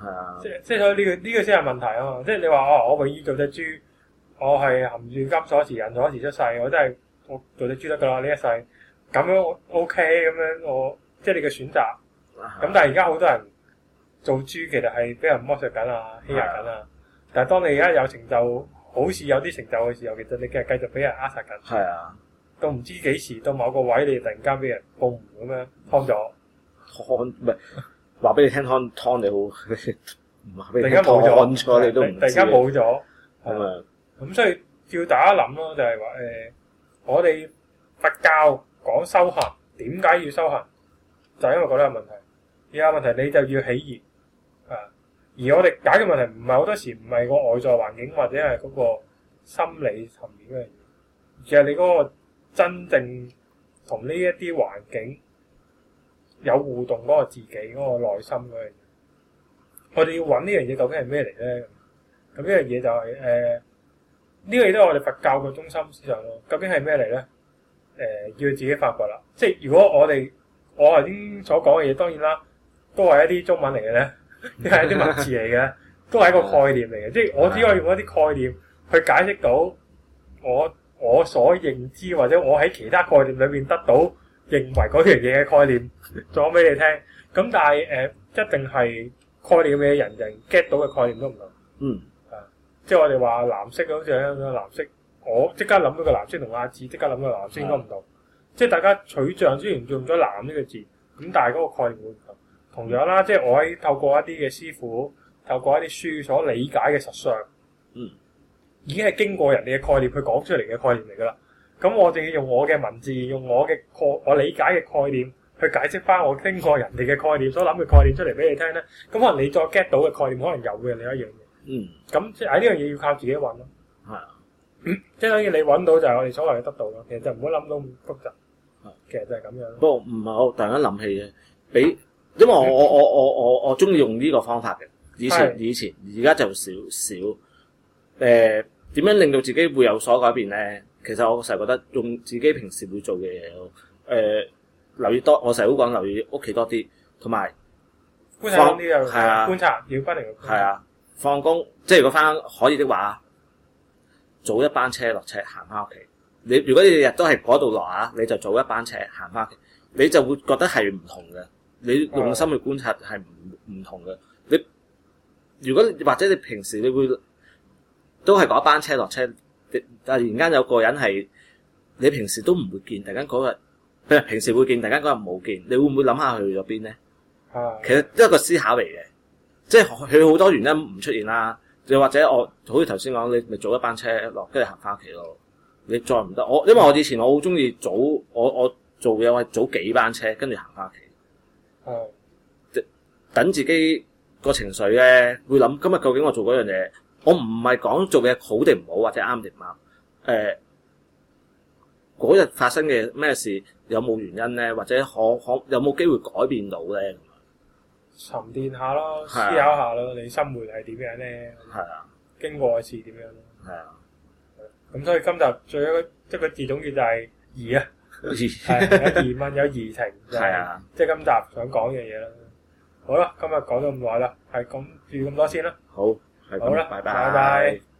係啊， 即係所以呢個先係問題啊嘛！即係你話我永遠做隻豬，我係含住金鎖匙銀鎖匙出世，我做隻豬得㗎啦呢一世，咁樣 OK 咁樣我即係你嘅選擇。咁但係而家好多人做豬其實係俾人剝削緊啊、欺壓緊啊。但係當你而家有成就，好似有啲成就嘅時候，其實你繼續俾人扼殺緊。 係啊， 到唔知幾時到某個位，你突然間俾人報咁樣劏咗。 唔係話俾你聽，劏你好，唔話俾你聽， 突然間冇咗你都唔知。 突然間冇咗， 咁啊， 咁所以叫大家諗咯，就係話我哋佛教講修行，點解要修行？就係因為覺得有問題。而有問題你就要起業啊！而我哋解決問題唔係好多時唔係個外在環境或者係嗰個心理層面嘅嘢，而係你嗰個真正同呢一啲環境有互動嗰個自己嗰個內心嗰樣嘢。我哋要揾呢樣嘢究竟係咩嚟咧？咁呢樣嘢就係呢個亦都係我哋佛教嘅中心思想咯。究竟係咩嚟咧？要自己發掘啦。即係如果我頭先所講嘅嘢，當然啦，都係一啲中文嚟嘅咧，都係一啲文字嚟嘅，都係一個概念嚟嘅。即係我只可以用一啲概念去解釋到我所認知或者我喺其他概念裏面得到認為嗰樣嘢嘅概念講俾你聽。咁但係一定係概念嘅人 get 到嘅概念都唔同。即係我哋話藍色好似係藍色，我即刻諗到個藍色同阿志即刻諗到個藍色應該唔同。即係大家取像雖然用咗藍呢個字，咁但係嗰個概念會唔同。同樣啦，即係我喺透過一啲嘅師傅，透過一啲書所理解嘅實相，已經係經過人哋嘅概念去講出嚟嘅概念嚟㗎啦。咁我哋要用我嘅文字，用我理解嘅概念去解釋翻我經過人哋嘅概念所諗嘅概念出嚟俾你聽咧。咁可能你再 get 到嘅概念可能有嘅另一樣嘢。咁即係喺呢樣嘢要靠自己揾咯。係啊。即係當然你揾到就係我哋所謂嘅得到咯。其實就唔好諗到咁複雜。其實就係咁樣。 不過唔係我突然間諗起嘅，因為我中意用呢個方法嘅。以前而家就少。點樣令到自己會有所改變咧？其實我成日覺得用自己平時會做嘅嘢，留意多。我成日都講留意屋企多啲，同埋觀察多啲又觀察，要不停嘅觀察。 係啊，放工即係如果翻可以的話，早一班車落車行翻屋企。如果你日日都係嗰度落啊，你就早一班車行翻屋企，你就會覺得係唔同嘅。你用心去觀察係唔同嘅。如果或者你平時你會都係嗰一班車落車，突然間有個人係你平時都唔會見，突然間嗰日譬如平時會見，突然間嗰日冇見，你會唔會諗下去咗邊咧？其實都係一個思考嚟嘅，即係佢好多原因唔出現啦。又或者我好似頭先講，你咪早一班車落，跟住行翻屋企咯。你再唔得，因為我以前我好中意我做嘢係早幾班車，跟住行翻屋企。等自己個情緒咧，會諗今日究竟我做嗰樣嘢，我唔係講做嘢好定唔好或者啱定唔啱。嗰日發生嘅咩事有冇原因咧，或者有冇機會改變到咧？ 沉澱下咯，思考下咯，你生活係點樣咧？ 係啊， 經過嘅事點樣咯？ 係啊。 咁所以今集最後一個字總結就係疑啊，係有疑問有疑情， 係啊， 即係今集想講嘅嘢啦。好啦，今日講咗咁耐啦，係咁住咁多先啦。 好， 好啦， 拜拜。